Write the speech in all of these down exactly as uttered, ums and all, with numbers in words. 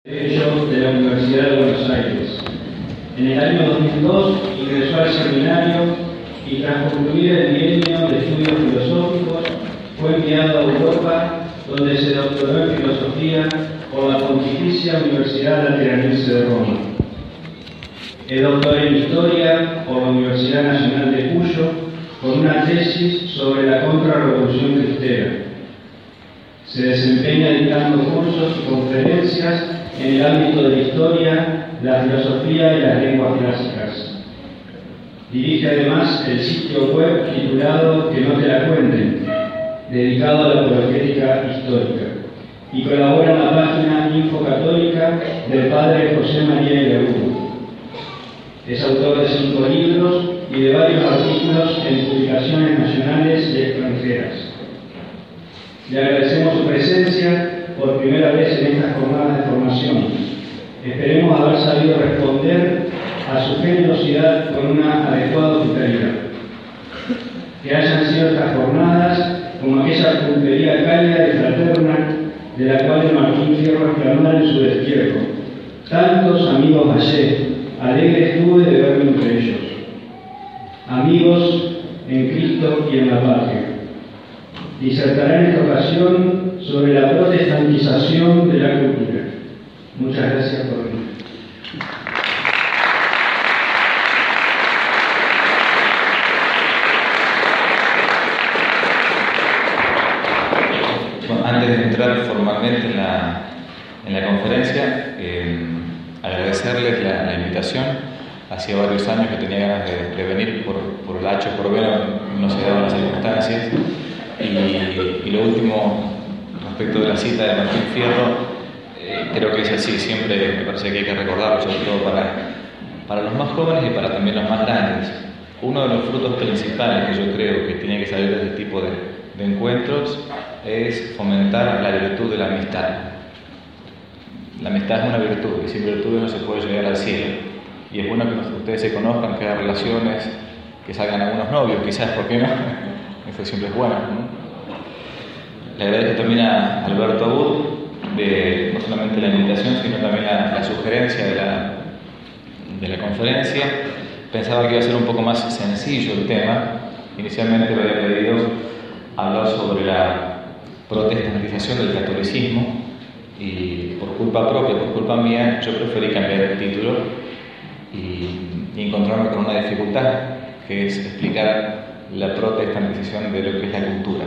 Derecho de la Universidad de Buenos Aires. En el año dos mil dos ingresó al seminario y tras concluir el bienio de estudios filosóficos fue enviado a Europa, donde se doctoró en filosofía por la Pontificia Universidad Lateranense de Roma. Es doctor en historia por la Universidad Nacional de Cuyo con una tesis sobre la contrarrevolución cristera. Se desempeña dictando cursos y conferencias en el ámbito de la historia, la filosofía y las lenguas clásicas. Dirige además el sitio web titulado Que no te la cuenten, dedicado a la apologética histórica, y colabora en la página Infocatólica del padre José María Iraújo. Es autor de cinco libros y de varios artículos en publicaciones nacionales y extranjeras. Le agradecemos su presencia por primera vez en estas jornadas de formación. Esperemos haber sabido responder a su generosidad con una adecuada hospitalidad. Que hayan sido estas jornadas como aquella pulpería cálida y fraterna de la cual el Martín Fierro exclamara en su destierro: tantos amigos hallé, alegre estuve de verme entre ellos. Amigos en Cristo y en la patria. Disertará en esta ocasión sobre la protestantización de la cultura. Muchas gracias por venir. Bueno, antes de entrar formalmente en la, en la conferencia, eh, agradecerles la, la invitación. Hacía varios años que tenía ganas de, de venir por, por el H o por B, no se daban las circunstancias. Y, y lo último, respecto de la cita de Martín Fierro, eh, creo que es así, siempre me parece que hay que recordarlo, sobre todo para, para los más jóvenes y para también los más grandes. Uno de los frutos principales que yo creo que tiene que salir de este tipo de, de encuentros es fomentar la virtud de la amistad. La amistad es una virtud y sin virtud no se puede llegar al cielo. Y es bueno que ustedes se conozcan, que haya relaciones, que salgan algunos novios, quizás, ¿por qué no? Eso siempre es bueno, ¿no? Le agradezco también a Alberto Abud de no solamente la invitación, sino también la, la sugerencia de la, de la conferencia. Pensaba que iba a ser un poco más sencillo el tema. Inicialmente me había pedido hablar sobre la protestantización del catolicismo y por culpa propia, por culpa mía, yo preferí cambiar el título y, y encontrarme con una dificultad, que es explicar la protestantización de lo que es la cultura.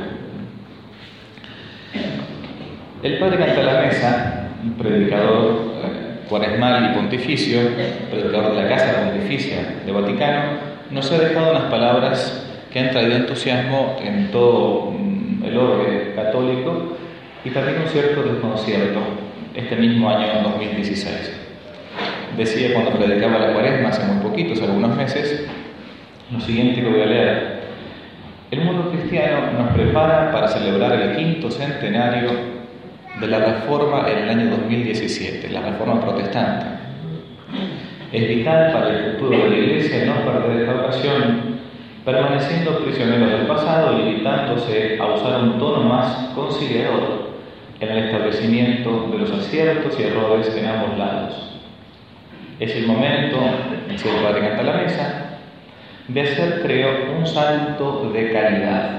El padre Cantalamessa, un predicador cuaresmal y pontificio, predicador de la Casa Pontificia de Vaticano, nos ha dejado unas palabras que han traído entusiasmo en todo el orbe católico y también un cierto desconcierto este mismo año dos mil dieciséis. Decía cuando predicaba la cuaresma hace muy poquitos, algunos meses, lo siguiente que voy a leer: el mundo cristiano nos prepara para celebrar el quinto centenario de la Reforma en el año dos mil diecisiete, la Reforma protestante. Es vital para el futuro de la Iglesia no perder esta ocasión, permaneciendo prisioneros del pasado y limitándose a usar un tono más conciliador en el establecimiento de los aciertos y errores en ambos lados. Es el momento, dice el padre Cantalamessa, de hacer, creo, un salto de calidad.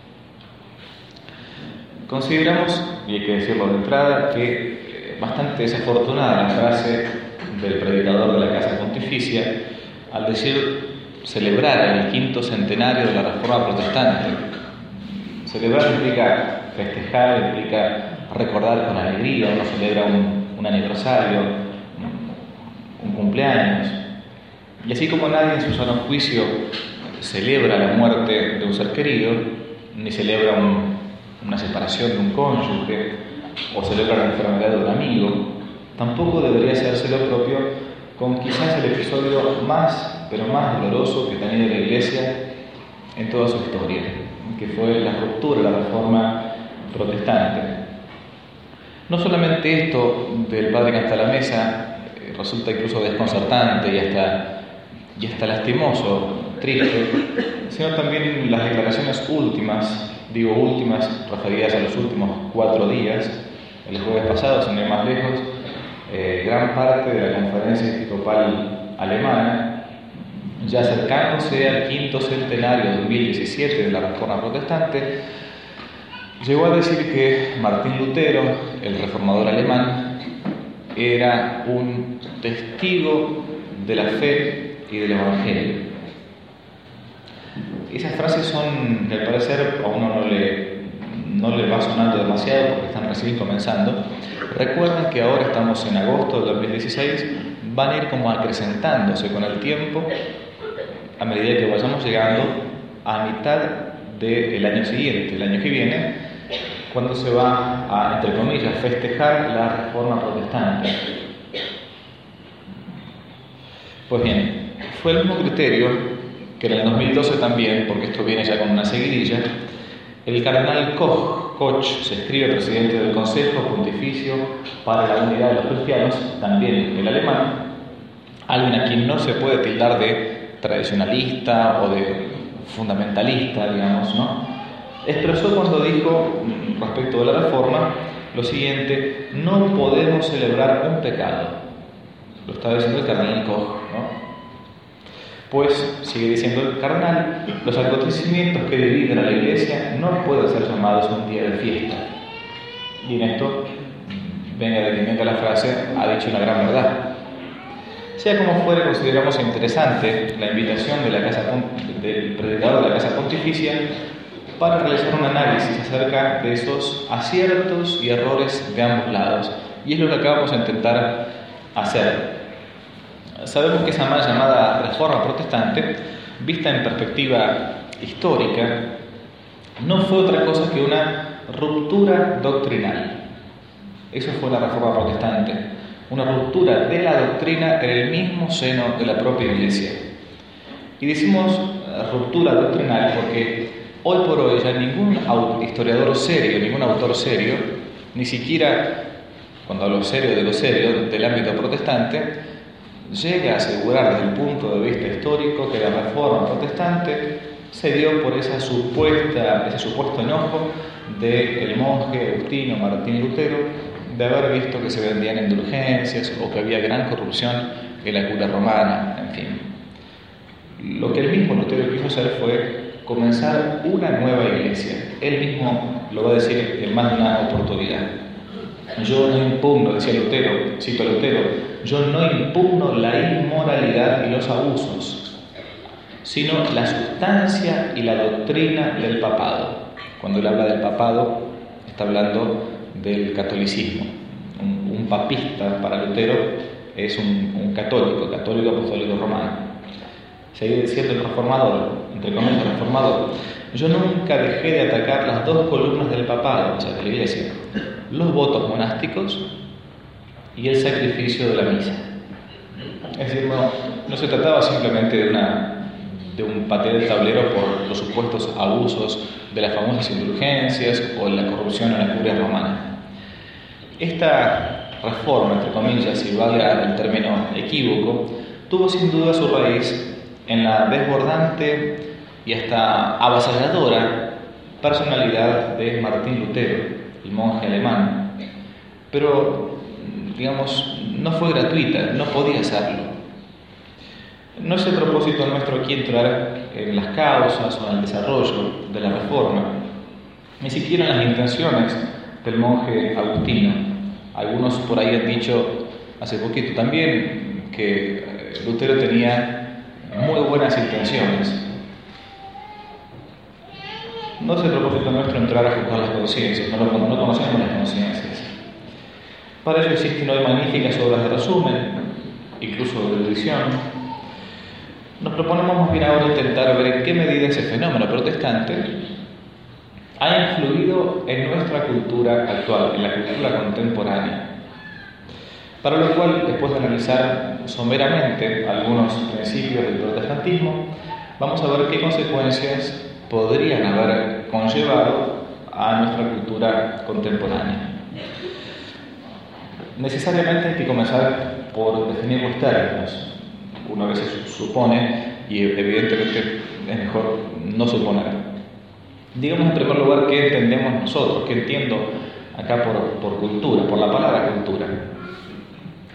Consideramos, y hay que decirlo de entrada, que eh, bastante desafortunada la frase del predicador de la Casa Pontificia al decir celebrar el quinto centenario de la Reforma Protestante. Celebrar implica festejar, implica recordar con alegría. Uno celebra un, un aniversario, un, un cumpleaños. Y así como nadie en su sano juicio celebra la muerte de un ser querido, ni celebra un, una separación de un cónyuge, o celebra la enfermedad de un amigo, tampoco debería hacerse lo propio con quizás el episodio más, pero más doloroso que ha tenido la Iglesia en toda su historia, que fue la ruptura de la Reforma protestante. No solamente esto del padre Cantalamessa eh, resulta incluso desconcertante y hasta y hasta lastimoso, triste, sino también las declaraciones últimas, digo últimas, referidas a los últimos cuatro días, el jueves pasado, sin ir más lejos, eh, gran parte de la conferencia episcopal alemana, ya acercándose al quinto centenario dos mil diecisiete de la Reforma Protestante, llegó a decir que Martín Lutero, el reformador alemán, era un testigo de la fe y del Evangelio. Esas frases son, al parecer, a uno no le, no le va sonando demasiado porque están recién comenzando. Recuerden que ahora estamos en agosto del dos mil dieciséis, van a ir como acrecentándose con el tiempo a medida que vayamos llegando a mitad del año siguiente, el año que viene, cuando se va a, entre comillas, festejar la Reforma Protestante. Pues bien, fue el mismo criterio que en el dos mil doce también, porque esto viene ya con una seguidilla, el cardenal Koch, Koch se escribe presidente del Consejo Pontificio para la Unidad de los Cristianos, también el alemán, alguien a quien no se puede tildar de tradicionalista o de fundamentalista, digamos, ¿no? Expresó cuando dijo, respecto de la Reforma, lo siguiente: no podemos celebrar un pecado. Lo estaba diciendo el cardenal Koch, ¿no? Pues, sigue diciendo el cardenal, los acontecimientos que dividen a la Iglesia no pueden ser llamados un día de fiesta. Y en esto, venga de quien venga la frase, ha dicho una gran verdad. Sea como fuere, consideramos interesante la invitación de la casa, del predicador de la Casa Pontificia para realizar un análisis acerca de esos aciertos y errores de ambos lados. Y es lo que acabamos de intentar hacer. Sabemos que esa mal llamada Reforma Protestante, vista en perspectiva histórica, no fue otra cosa que una ruptura doctrinal. Eso fue la Reforma Protestante, una ruptura de la doctrina en el mismo seno de la propia Iglesia. Y decimos ruptura doctrinal porque hoy por hoy ya ningún historiador serio, ningún autor serio, ni siquiera, cuando hablo serio de lo serio, del ámbito protestante, llega a asegurar desde el punto de vista histórico que la Reforma Protestante se dio por esa supuesta, ese supuesto enojo del monje agustino Martín Lutero de haber visto que se vendían indulgencias o que había gran corrupción en la curia romana, en fin. Lo que el mismo Lutero quiso hacer fue comenzar una nueva iglesia. Él mismo lo va a decir en más de una oportunidad. Yo no impugno, decía Lutero, cito a Lutero, yo no impugno la inmoralidad y los abusos, sino la sustancia y la doctrina del papado. Cuando él habla del papado, está hablando del catolicismo. Un, un papista para Lutero es un, un católico, católico apostólico romano. Sigue diciendo el reformador, entre comillas el reformador, yo nunca dejé de atacar las dos columnas del papado, o sea, de la Iglesia, los votos monásticos y el sacrificio de la misa. Es decir, no, no se trataba simplemente de, una, de un pateo del tablero por los supuestos abusos de las famosas indulgencias o la corrupción en la curia romana. Esta reforma, entre comillas, si valga el término equívoco, tuvo sin duda su raíz en la desbordante y hasta avasalladora personalidad de Martín Lutero, el monje alemán. Pero, digamos, no fue gratuita, no podía serlo. No es el propósito nuestro aquí entrar en las causas o en el desarrollo de la reforma, ni siquiera en las intenciones del monje agustino. Algunos por ahí han dicho hace poquito también que Lutero tenía muy buenas intenciones. No es el propósito nuestro entrar a juzgar las conciencias, no, no conocemos las conciencias. Para ello existen hoy magníficas obras de resumen, incluso de erudición. Nos proponemos más bien ahora intentar ver en qué medida ese fenómeno protestante ha influido en nuestra cultura actual, en la cultura contemporánea. Para lo cual, después de analizar someramente algunos principios del protestantismo, vamos a ver qué consecuencias podrían haber conllevado a nuestra cultura contemporánea. Necesariamente hay que comenzar por definir los términos. Uno a veces supone, y evidentemente es mejor no suponer. Digamos en primer lugar qué entendemos nosotros, qué entiendo acá por, por cultura, por la palabra cultura.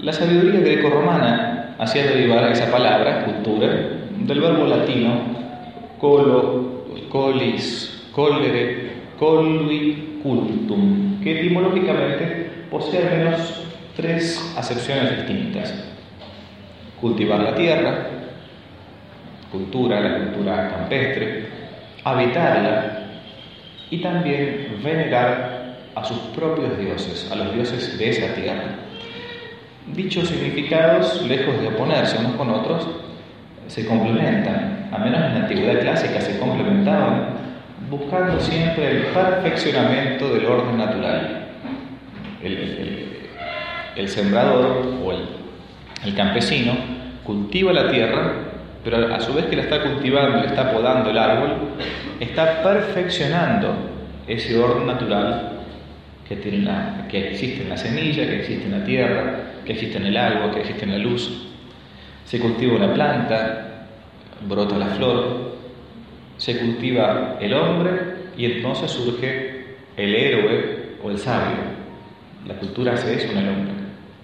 La sabiduría grecorromana hacía derivar esa palabra, cultura, del verbo latino colo, colis, collere, collui, cultum, que etimológicamente posee al menos tres acepciones distintas: cultivar la tierra, cultura, la cultura campestre, habitarla y también venerar a sus propios dioses, a los dioses de esa tierra. Dichos significados, lejos de oponerse unos con otros, se complementan, al menos en la antigüedad clásica se complementaban, buscando siempre el perfeccionamiento del orden natural. El, el, el sembrador o el, el campesino cultiva la tierra, pero a su vez que la está cultivando, le está podando el árbol, está perfeccionando ese orden natural que, tiene la, que existe en la semilla, que existe en la tierra, que existe en el agua, que existe en la luz. Se cultiva una planta, brota la flor, se cultiva el hombre y entonces surge el héroe o el sabio. La cultura hace eso en el hombre.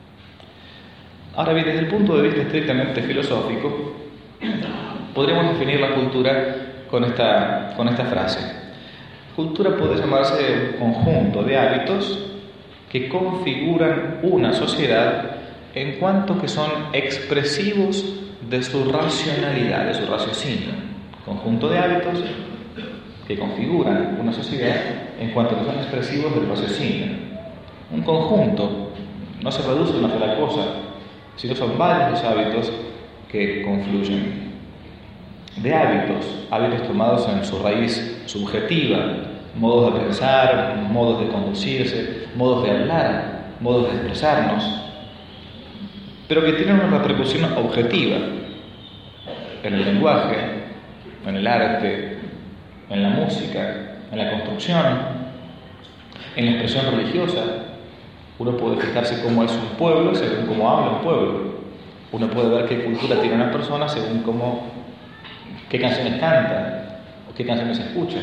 Ahora bien, desde el punto de vista estrictamente filosófico, podríamos definir la cultura con esta, con esta frase. Cultura puede llamarse un conjunto de hábitos que configuran una sociedad en cuanto que son expresivos de su racionalidad, de su raciocinio. Conjunto de hábitos que configuran una sociedad en cuanto que son expresivos del raciocinio. Un conjunto no se reduce a una sola cosa, sino son varios los hábitos que confluyen. De hábitos, hábitos tomados en su raíz subjetiva, modos de pensar, modos de conducirse, modos de hablar, modos de expresarnos, pero que tienen una repercusión objetiva en el lenguaje, en el arte, en la música, en la construcción, en la expresión religiosa. Uno puede fijarse cómo es un pueblo según cómo habla un pueblo. Uno puede ver qué cultura tiene una persona según cómo, qué canciones canta o qué canciones escucha.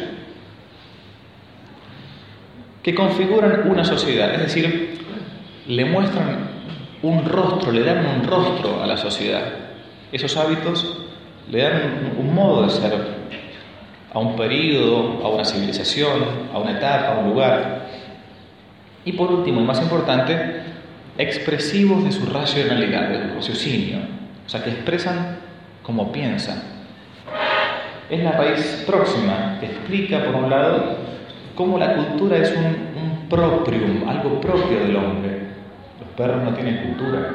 Que configuran una sociedad, es decir, le muestran un rostro, le dan un rostro a la sociedad. Esos hábitos le dan un, un modo de ser a un período, a una civilización, a una etapa, a un lugar. Y por último, y más importante, expresivos de su racionalidad, del raciocinio, o sea, que expresan como piensan. Es la raíz próxima que explica, por un lado, cómo la cultura es un, un proprium, algo propio del hombre. Los perros no tienen cultura.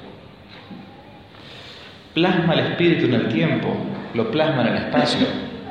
Plasma el espíritu en el tiempo, lo plasma en el espacio.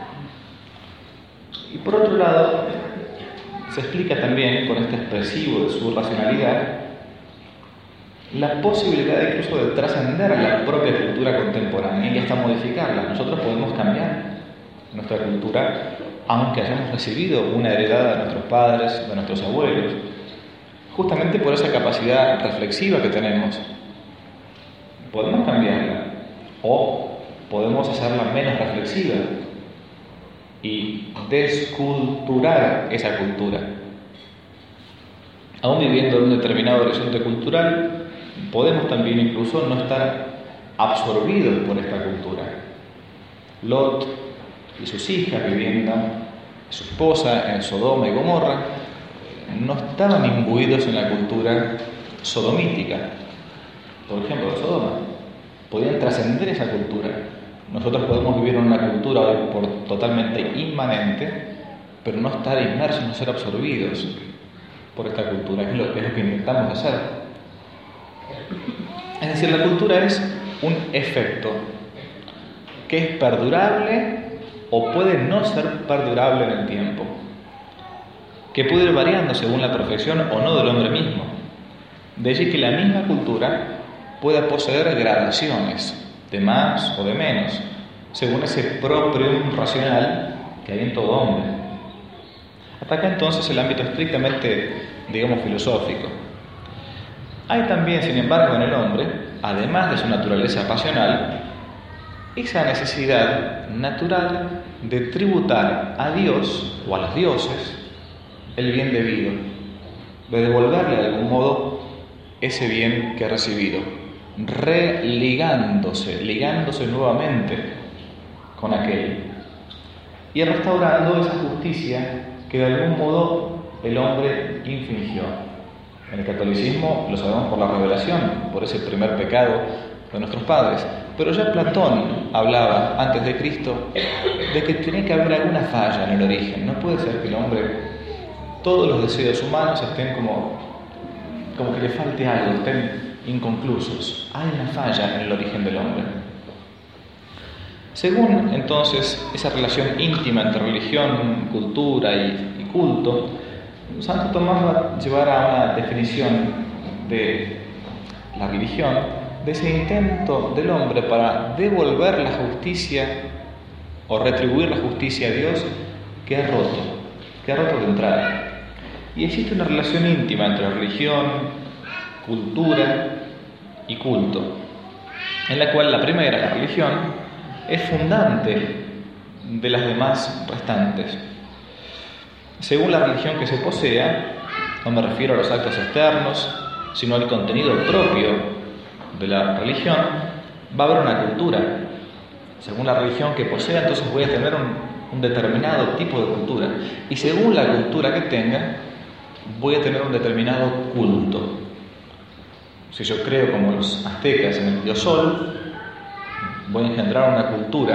Y por otro lado, se explica también, con este expresivo de su racionalidad, la posibilidad incluso de trascender la propia cultura contemporánea y hasta modificarla. Nosotros podemos cambiar nuestra cultura, aunque hayamos recibido una heredad de nuestros padres, de nuestros abuelos, justamente por esa capacidad reflexiva que tenemos. Podemos cambiarla o podemos hacerla menos reflexiva y desculturar esa cultura. Aún viviendo en un determinado horizonte cultural, podemos también incluso no estar absorbidos por esta cultura. Lot y sus hijas viviendo, su esposa en Sodoma y Gomorra, no estaban imbuidos en la cultura sodomítica, por ejemplo, de Sodoma. Podían trascender esa cultura. Nosotros podemos vivir en una cultura hoy por totalmente inmanente, pero no estar inmersos, no ser absorbidos por esta cultura, es lo, es lo que intentamos hacer. Es decir, la cultura es un efecto que es perdurable o puede no ser perdurable en el tiempo, que puede ir variando según la perfección o no del hombre mismo. De allí que la misma cultura pueda poseer gradaciones de más o de menos, según ese propio racional que hay en todo hombre. Ataca entonces el ámbito estrictamente, digamos, filosófico. Hay también, sin embargo, en el hombre, además de su naturaleza pasional, esa necesidad natural de tributar a Dios o a los dioses el bien debido, de devolverle de algún modo ese bien que ha recibido, religándose, ligándose nuevamente con aquel y restaurando esa justicia que de algún modo el hombre infringió. En el catolicismo lo sabemos por la revelación, por ese primer pecado de nuestros padres, pero ya Platón hablaba antes de Cristo de que tiene que haber alguna falla en el origen. No puede ser que el hombre, todos los deseos humanos estén como, como que le falte algo, estén inconclusos. Hay una falla en el origen del hombre. Según entonces esa relación íntima entre religión, cultura y, y culto, Santo Tomás va a llevar a una definición de la religión, de ese intento del hombre para devolver la justicia o retribuir la justicia a Dios que ha roto, que ha roto de entrada. Y existe una relación íntima entre religión, cultura y culto, en la cual la primera, la religión, es fundante de las demás restantes. Según la religión que se posea, no me refiero a los actos externos, sino al contenido propio de la religión, va a haber una cultura. Según la religión que posea, entonces voy a tener un, un determinado tipo de cultura. Y según la cultura que tenga, voy a tener un determinado culto. Si yo creo como los aztecas en el dios Sol, voy a engendrar una cultura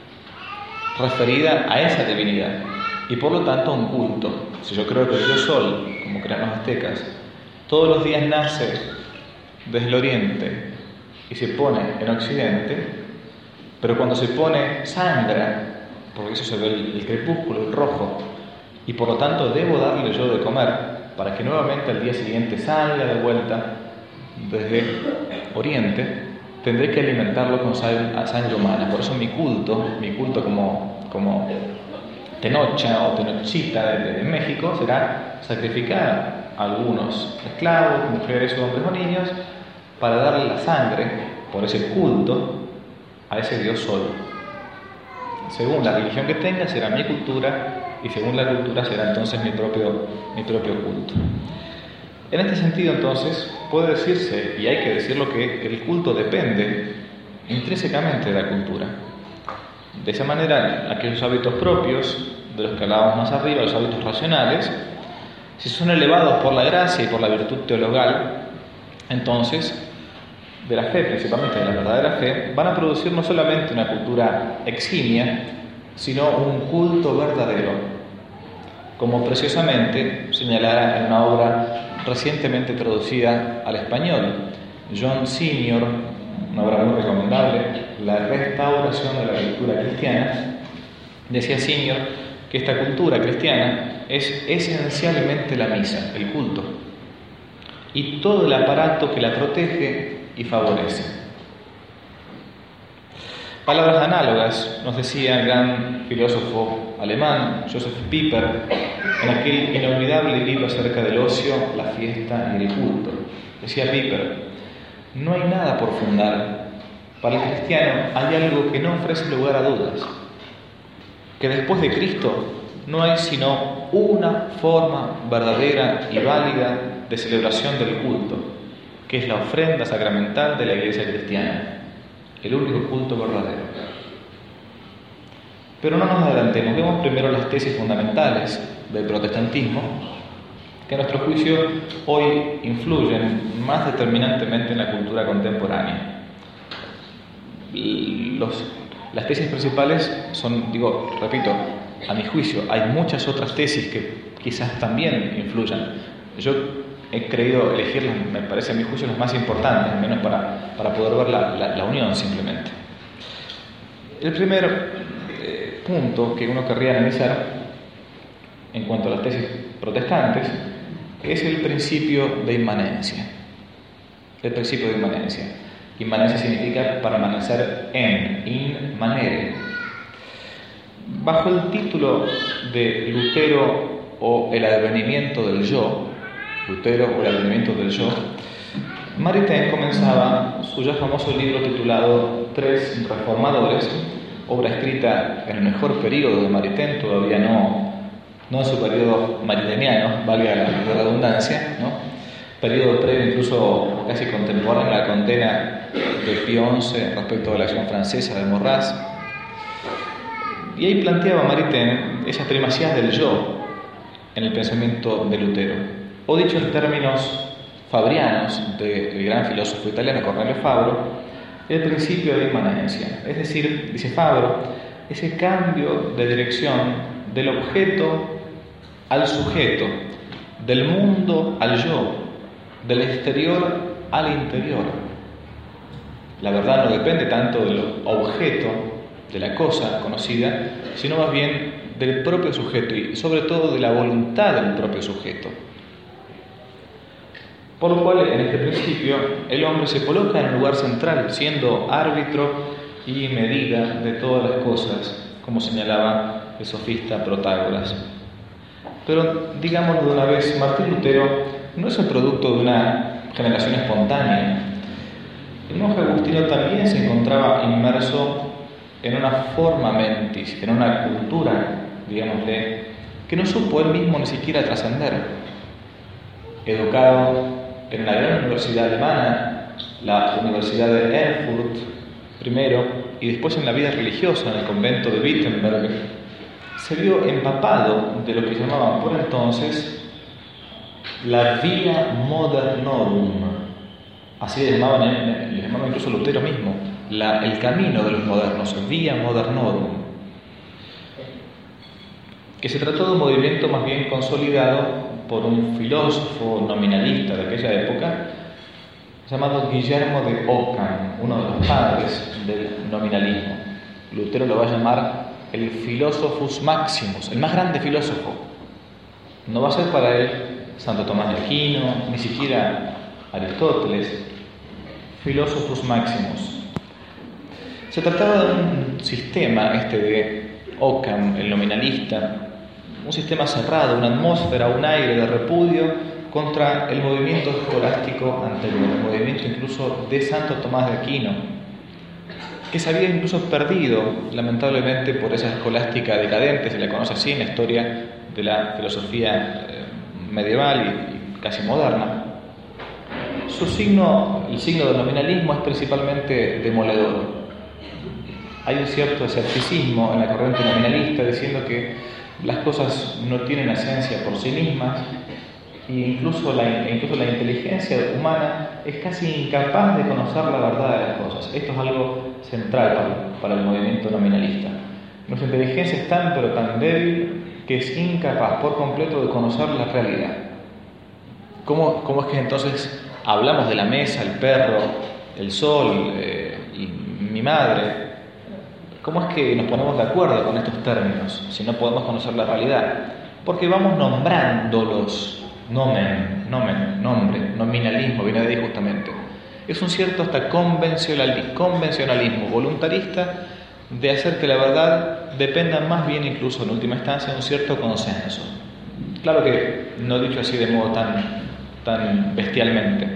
referida a esa divinidad y por lo tanto un culto. Si yo creo que el dios Sol, como crean los aztecas, todos los días nace desde el oriente y se pone en occidente, pero cuando se pone sangra, porque eso se ve el, el crepúsculo, el rojo, y por lo tanto debo darle yo de comer para que nuevamente al día siguiente salga de vuelta desde oriente, tendré que alimentarlo con sangre humana. Por eso mi culto, mi culto como, como Tenocha o Tenochita de, de México será sacrificar a algunos esclavos, mujeres, hombres o niños para darle la sangre por ese culto a ese dios Sol. Según la religión que tenga será mi cultura y según la cultura será entonces mi propio, mi propio culto. En este sentido entonces puede decirse, y hay que decirlo, que el culto depende intrínsecamente de la cultura. De esa manera, aquellos hábitos propios de los que hablábamos más arriba, los hábitos racionales, si son elevados por la gracia y por la virtud teologal, entonces, de la fe, principalmente de la verdadera fe, van a producir no solamente una cultura eximia, sino un culto verdadero, como preciosamente señalara en una obra recientemente traducida al español, John Senior, una obra muy recomendable, La restauración de la cultura cristiana. Decía Senior que esta cultura cristiana es esencialmente la misa, el culto, y todo el aparato que la protege y favorece. Palabras análogas nos decía el gran filósofo alemán Joseph Pieper en aquel inolvidable libro acerca del ocio, la fiesta y el culto. Decía Pieper: no hay nada por fundar. Para el cristiano hay algo que no ofrece lugar a dudas, que después de Cristo no hay sino una forma verdadera y válida de celebración del culto, que es la ofrenda sacramental de la Iglesia cristiana, el único culto verdadero. Pero no nos adelantemos, vemos primero las tesis fundamentales del protestantismo, que a nuestro juicio hoy influyen más determinantemente en la cultura contemporánea. Los, las tesis principales son, digo, repito, a mi juicio, hay muchas otras tesis que quizás también influyan. Yo he creído elegir, me parece a mi juicio, las más importantes, al menos para, para poder ver la, la, la unión simplemente. El primer eh, punto que uno querría analizar en cuanto a las tesis protestantes es el principio de inmanencia. El principio de inmanencia. Inmanencia significa permanecer en, in manere. Bajo el título de Lutero o el advenimiento del yo, Lutero o el advenimiento del yo, Maritain comenzaba su ya famoso libro titulado Tres Reformadores, obra escrita en el mejor periodo de Maritain, todavía no, no en su periodo maritainiano, valga la redundancia, ¿no? periodo previo, incluso casi contemporáneo, a la condena de Pío once respecto de la acción francesa de Morras. Y ahí planteaba Maritain esas primacías del yo en el pensamiento de Lutero, o dicho en términos fabrianos del gran filósofo italiano Cornelio Fabro, el principio de inmanencia. Es decir, dice Fabro, ese cambio de dirección del objeto al sujeto, del mundo al yo, del exterior al interior. La verdad no depende tanto del objeto, de la cosa conocida, sino más bien del propio sujeto y sobre todo de la voluntad del propio sujeto. Por lo cual, en este principio, el hombre se coloca en un lugar central, siendo árbitro y medida de todas las cosas, como señalaba el sofista Protágoras. Pero, digámoslo de una vez, Martín Lutero no es el producto de una generación espontánea. El monje agustino también se encontraba inmerso en una forma mentis, en una cultura, digámosle, que no supo él mismo ni siquiera trascender. Educado en la gran universidad alemana, la Universidad de Erfurt, primero, y después en la vida religiosa en el convento de Wittenberg, se vio empapado de lo que llamaban por entonces la via modernorum. Así le llamaban, le llamaban incluso Lutero mismo, la, el camino de los modernos, via modernorum, que se trató de un movimiento más bien consolidado por un filósofo nominalista de aquella época llamado Guillermo de Ockham, uno de los padres del nominalismo. Lutero lo va a llamar el Philosophus Maximus, el más grande filósofo. No va a ser para él Santo Tomás de Aquino, ni siquiera Aristóteles. Philosophus Maximus. Se trataba de un sistema, este de Ockham, el nominalista, un sistema cerrado, una atmósfera, un aire de repudio contra el movimiento escolástico anterior, el movimiento incluso de Santo Tomás de Aquino, que se había incluso perdido, lamentablemente, por esa escolástica decadente, se le conoce así en la historia de la filosofía medieval y casi moderna. Su signo, el signo del nominalismo, es principalmente demoledor. Hay un cierto escepticismo en la corriente nominalista diciendo que las cosas no tienen esencia por sí mismas e incluso la, incluso la inteligencia humana es casi incapaz de conocer la verdad de las cosas. Esto es algo central para, para el movimiento nominalista. Nuestra inteligencia es tan pero tan débil que es incapaz por completo de conocer la realidad. ¿Cómo, cómo es que entonces hablamos de la mesa, el perro, el sol eh, y mi madre? ¿Cómo es que nos ponemos de acuerdo con estos términos si no podemos conocer la realidad? Porque vamos nombrándolos, nomen, nomen, nombre, nominalismo, viene de ahí justamente. Es un cierto hasta convencionalismo voluntarista de hacer que la verdad dependa más bien incluso en última instancia de un cierto consenso. Claro que no dicho así de modo tan, tan bestialmente.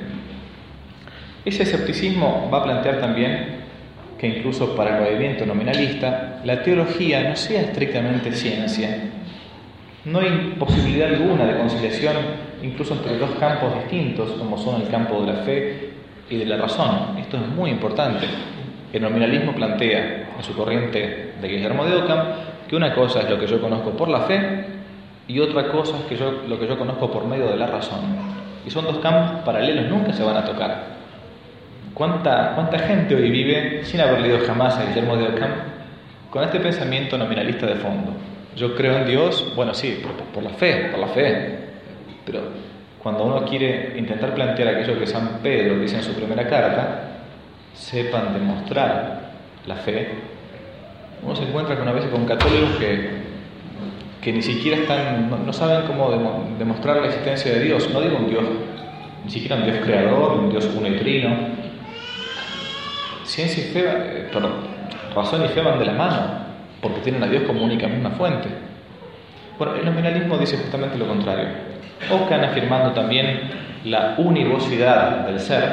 Ese escepticismo va a plantear también que incluso para el movimiento nominalista la teología no sea estrictamente ciencia. No hay posibilidad alguna de conciliación incluso entre dos campos distintos como son el campo de la fe y de la razón. Esto es muy importante. El nominalismo plantea en su corriente de Guillermo de Ockham que una cosa es lo que yo conozco por la fe y otra cosa es que yo, lo que yo conozco por medio de la razón. Y son dos campos paralelos, nunca se van a tocar. ¿Cuánta, cuánta gente hoy vive sin haber leído jamás a Guillermo de Ockham con este pensamiento nominalista de fondo? Yo creo en Dios, bueno, sí, pero por, por la fe, por la fe. Pero cuando uno quiere intentar plantear aquello que San Pedro dice en su primera carta, sepan demostrar la fe, uno se encuentra con a veces con católicos que, que ni siquiera están, no, no saben cómo demo, demostrar la existencia de Dios. No digo un Dios, ni siquiera un Dios creador, un Dios uno y trino. Ciencia y fe, eh, perdón, razón y fe van de la mano, porque tienen a Dios como única misma fuente. Bueno, el nominalismo dice justamente lo contrario. Ockham, afirmando también la univocidad del ser,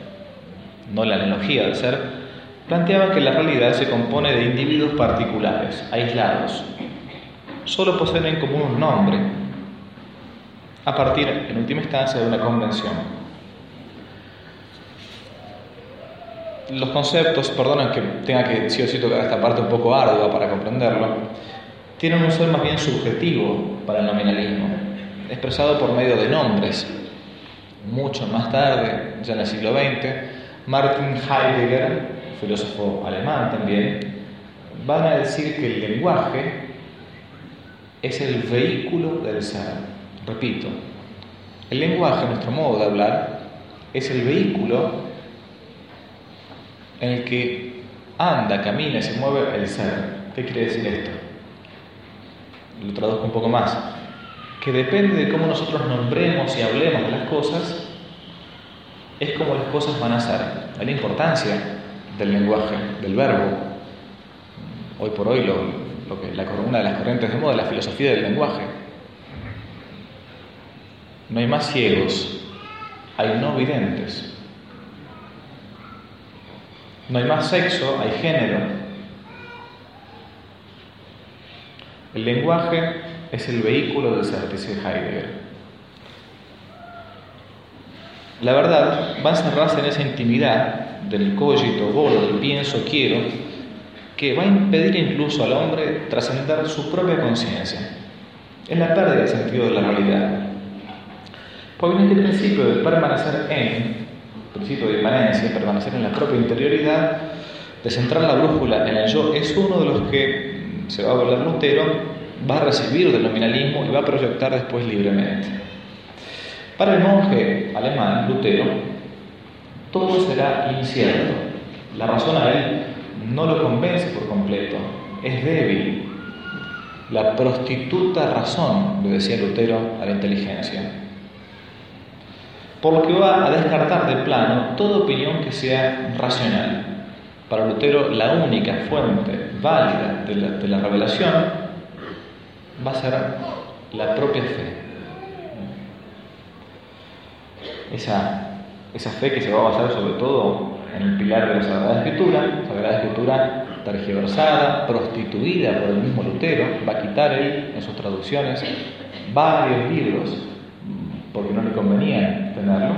no la analogía del ser, planteaba que la realidad se compone de individuos particulares, aislados. Solo poseen en común un nombre, a partir, en última instancia, de una convención. los conceptos, perdonen que tenga que sí o sí tocar esta parte un poco ardua para comprenderlo, tienen un ser más bien subjetivo para el nominalismo, expresado por medio de nombres. Mucho más tarde, ya en el siglo veinte, Martin Heidegger, filósofo alemán también, van a decir que el lenguaje es el vehículo del ser. Repito, el lenguaje, nuestro modo de hablar, es el vehículo en el que anda, camina y se mueve el ser. ¿Qué quiere decir esto? Lo traduzco un poco más. Que depende de cómo nosotros nombremos y hablemos de las cosas, es como las cosas van a ser. Hay la importancia del lenguaje, del verbo. Hoy por hoy, lo, lo que, la, una de las corrientes de moda es la filosofía del lenguaje. No hay más ciegos, hay no videntes. No hay más sexo, hay género. El lenguaje es el vehículo del ser, dice Heidegger. La verdad va a encerrarse en esa intimidad del cogito, volo, del pienso, quiero, que va a impedir incluso al hombre trascender su propia conciencia. Es la pérdida del sentido de la realidad. Porque en este principio de permanecer en, principio de inmanencia, permanecer en la propia interioridad, de centrar la brújula en el yo, es uno de los que se va a volver Lutero, va a recibir del nominalismo y va a proyectar después libremente. Para el monje alemán, Lutero, todo será incierto. La razón a él no lo convence por completo, es débil. La prostituta razón, le decía Lutero a la inteligencia. Por lo que va a descartar de plano toda opinión que sea racional. Para Lutero, la única fuente válida de la, de la revelación va a ser la propia fe. Esa, esa fe que se va a basar sobre todo en el pilar de la Sagrada Escritura, Sagrada Escritura tergiversada, prostituida por el mismo Lutero, va a quitar él en sus traducciones varios libros porque no le convenía tenerlo,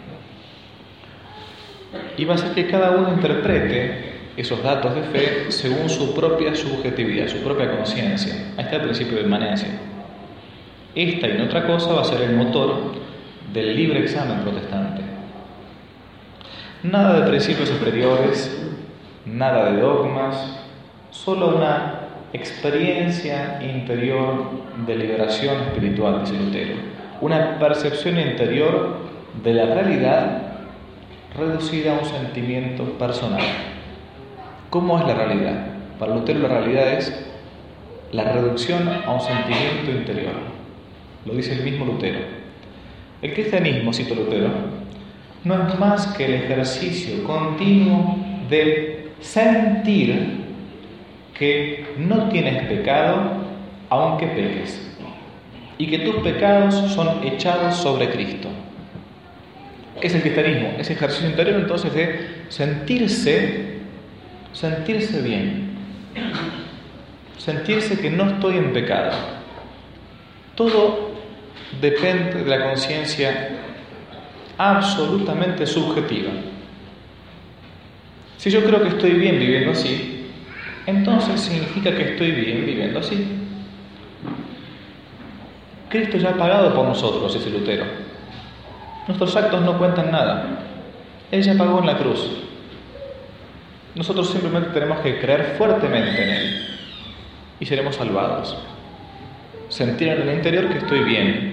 y va a hacer que cada uno interprete esos datos de fe según su propia subjetividad, su propia conciencia. Ahí está el principio de inmanencia. Esta y no otra cosa va a ser el motor del libre examen protestante. Nada de principios superiores, nada de dogmas, solo una experiencia interior de liberación espiritual, dice Lutero. Una percepción interior de la realidad reducida a un sentimiento personal. ¿Cómo es la realidad? Para Lutero la realidad es la reducción a un sentimiento interior. Lo dice el mismo Lutero. El cristianismo, cito Lutero, no es más que el ejercicio continuo de sentir que no tienes pecado aunque peques y que tus pecados son echados sobre Cristo. ¿Qué es el cristianismo? Ese ejercicio interior entonces de sentirse, sentirse bien, sentirse que no estoy en pecado. Todo depende de la conciencia absolutamente subjetiva. Si yo creo que estoy bien viviendo así, entonces significa que estoy bien viviendo así. Cristo ya ha pagado por nosotros, dice Lutero. Nuestros actos no cuentan nada. Él ya pagó en la cruz. Nosotros simplemente tenemos que creer fuertemente en Él y seremos salvados. Sentir en el interior que estoy bien.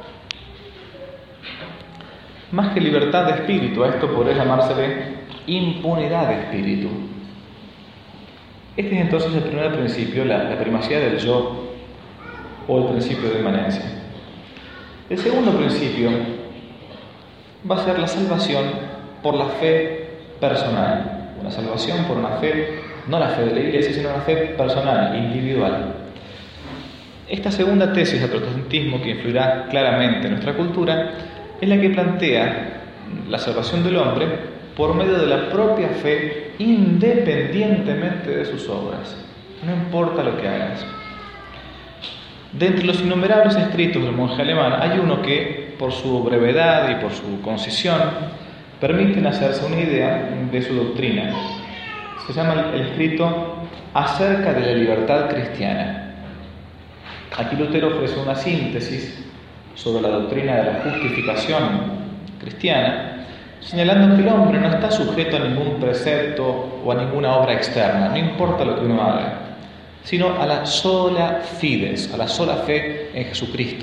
Más que libertad de espíritu, a esto podría llamársele impunidad de espíritu. Este es entonces el primer principio, la, la primacía del yo o el principio de inmanencia. El segundo principio va a ser la salvación por la fe personal. Una salvación por una fe, no la fe de la Iglesia, sino una fe personal, individual. Esta segunda tesis del protestantismo, que influirá claramente en nuestra cultura, es la que plantea la salvación del hombre por medio de la propia fe, independientemente de sus obras. No importa lo que hagas. De entre los innumerables escritos del monje alemán, hay uno que, por su brevedad y por su concisión, permiten hacerse una idea de su doctrina. Se llama el escrito Acerca de la libertad cristiana. Aquí Lutero ofrece una síntesis sobre la doctrina de la justificación cristiana, señalando que el hombre no está sujeto a ningún precepto o a ninguna obra externa, no importa lo que uno haga, sino a la sola fides, a la sola fe en Jesucristo,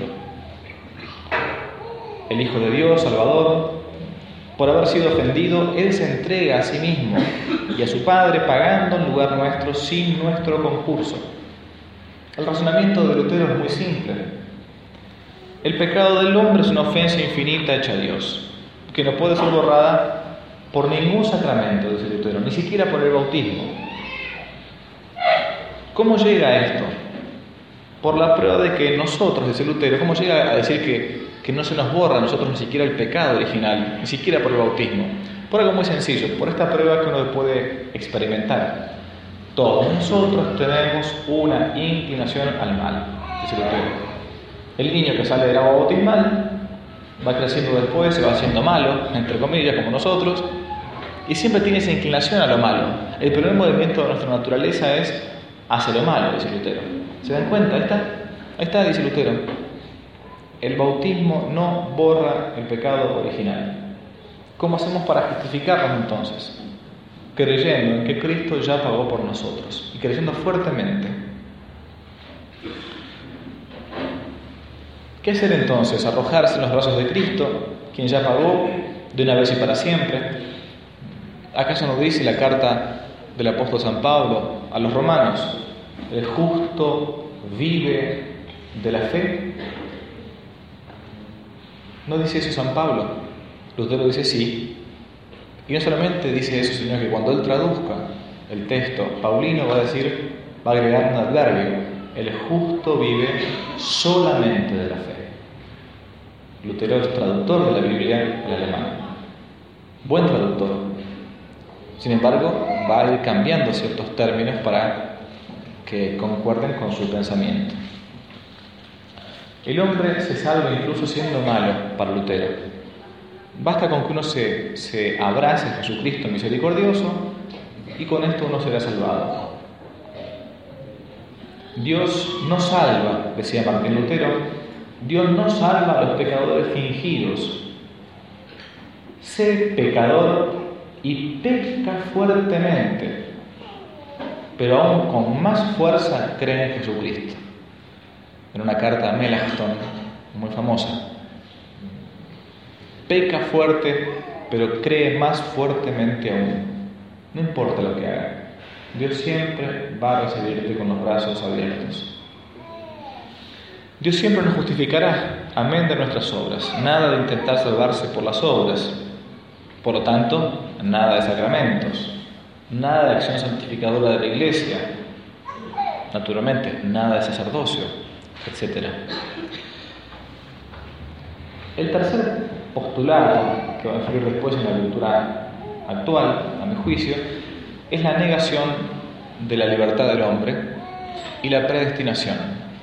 el Hijo de Dios, Salvador. Por haber sido ofendido, Él se entrega a sí mismo y a su Padre pagando en lugar nuestro sin nuestro concurso. El razonamiento de Lutero es muy simple. El pecado del hombre es una ofensa infinita hecha a Dios, que no puede ser borrada por ningún sacramento, dice Lutero, ni siquiera por el bautismo. ¿Cómo llega a esto? Por la prueba de que nosotros, dice Lutero, ¿cómo llega a decir que, que no se nos borra a nosotros ni siquiera el pecado original, ni siquiera por el bautismo? Por algo muy sencillo, por esta prueba que uno puede experimentar. Todos nosotros tenemos una inclinación al mal, dice Lutero. El niño que sale del agua bautismal va creciendo después, se va haciendo malo, entre comillas, como nosotros, y siempre tiene esa inclinación a lo malo. El primer movimiento de nuestra naturaleza es hacia lo malo, dice Lutero. ¿Se dan cuenta? Ahí está, ahí está, dice Lutero. El bautismo no borra el pecado original. ¿Cómo hacemos para justificarnos entonces? Creyendo en que Cristo ya pagó por nosotros y creyendo fuertemente. ¿Qué hacer entonces? Arrojarse en los brazos de Cristo, quien ya pagó de una vez y para siempre. ¿Acaso nos dice la carta del apóstol San Pablo a los romanos? El justo vive de la fe. ¿No dice eso San Pablo? Lutero dice sí. Y no solamente dice eso, sino que cuando él traduzca el texto paulino va a decir, va a agregar un adverbio: el justo vive solamente de la fe. Lutero es traductor de la Biblia al alemán. Buen traductor. Sin embargo, va a ir cambiando ciertos términos para que concuerden con su pensamiento. El hombre se salva incluso siendo malo para Lutero. Basta con que uno se, se abrace a Jesucristo misericordioso y con esto uno será salvado. Dios no salva, decía Martín Lutero, Dios no salva a los pecadores fingidos. Sé pecador y peca fuertemente, pero aún con más fuerza cree en Jesucristo. En una carta a Melanchthon, muy famosa. Peca fuerte, pero cree más fuertemente aún. No importa lo que haga, Dios siempre va a recibirte con los brazos abiertos. Dios siempre nos justificará, amén de nuestras obras. Nada de intentar salvarse por las obras. Por lo tanto, nada de sacramentos, nada de acción santificadora de la Iglesia, naturalmente, nada de sacerdocio, etcétera. El tercer postulado, que va a influir después en la cultura actual, a mi juicio, es la negación de la libertad del hombre y la predestinación.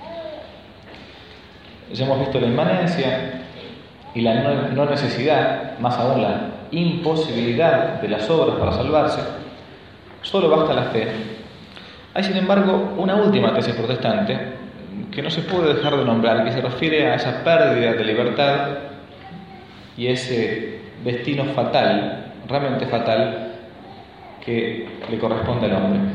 Ya hemos visto la inmanencia y la no necesidad, más aún la imposibilidad de las obras para salvarse. Solo basta la fe. Hay, sin embargo, una última tesis protestante que no se puede dejar de nombrar, que se refiere a esa pérdida de libertad y ese destino fatal, realmente fatal, que le corresponde al hombre.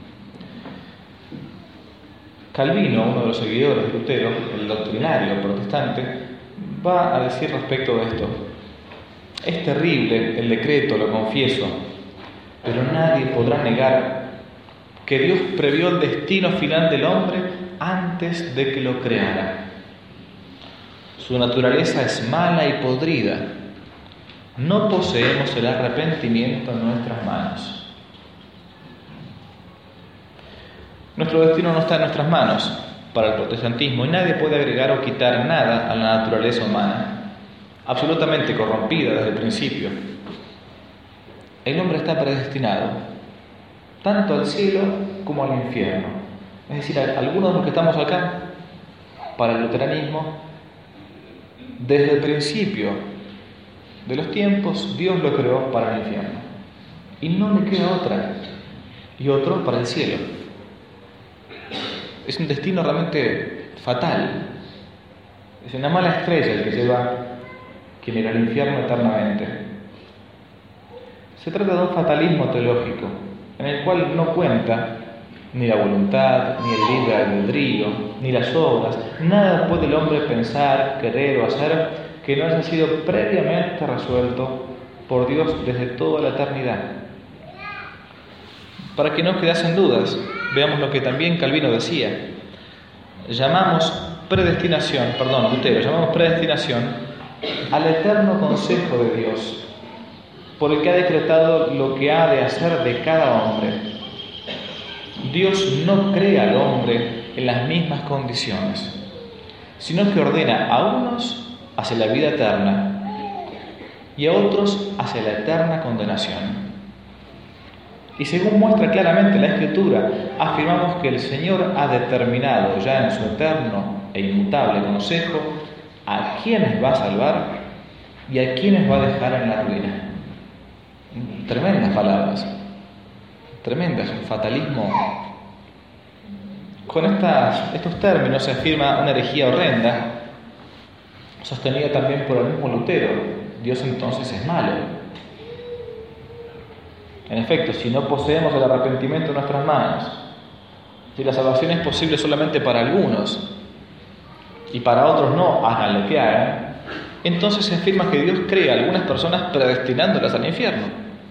Calvino, uno de los seguidores de Lutero, el doctrinario protestante, va a decir respecto de esto: es terrible el decreto, lo confieso, pero nadie podrá negar que Dios previó el destino final del hombre antes de que lo creara. Su naturaleza es mala y podrida. No poseemos el arrepentimiento en nuestras manos. Nuestro destino no está en nuestras manos para el protestantismo y nadie puede agregar o quitar nada a la naturaleza humana, absolutamente corrompida desde el principio. El hombre está predestinado tanto al cielo como al infierno. Es decir, algunos de los que estamos acá, para el luteranismo, desde el principio de los tiempos, Dios lo creó para el infierno. Y no le queda otra. Y otro para el cielo. Es un destino realmente fatal. Es una mala estrella el que lleva quien irá al infierno eternamente. Se trata de un fatalismo teológico, en el cual no cuenta ni la voluntad, ni el libre albedrío, ni las obras. Nada puede el hombre pensar, querer o hacer que no haya sido previamente resuelto por Dios desde toda la eternidad. Para que no quedasen dudas, veamos lo que también Calvino decía. Llamamos predestinación, perdón, Lutero, llamamos predestinación al eterno consejo de Dios, por el que ha decretado lo que ha de hacer de cada hombre. Dios no crea al hombre en las mismas condiciones, sino que ordena a unos hacia la vida eterna y a otros hacia la eterna condenación. Y según muestra claramente la Escritura, afirmamos que el Señor ha determinado ya en su eterno e inmutable consejo a quienes va a salvar y a quienes va a dejar en la ruina. Tremendas palabras, tremendas, un fatalismo. Con estas, estos términos se afirma una herejía horrenda, sostenida también por el mismo Lutero. Dios entonces es malo. En efecto, si no poseemos el arrepentimiento en nuestras manos, si la salvación es posible solamente para algunos y para otros no, hagan lo que hagan, entonces se afirma que Dios crea a algunas personas predestinándolas al infierno.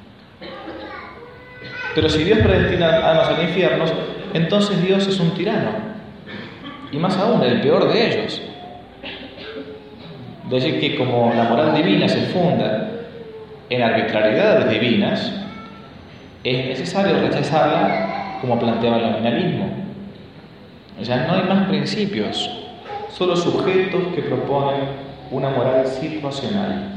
Pero si Dios predestina a almas al infierno, entonces Dios es un tirano, y más aún, el peor de ellos. De allí que como la moral divina se funda en arbitrariedades divinas, es necesario rechazarla como planteaba el nominalismo. Ya no hay más principios, solo sujetos que proponen una moral situacional.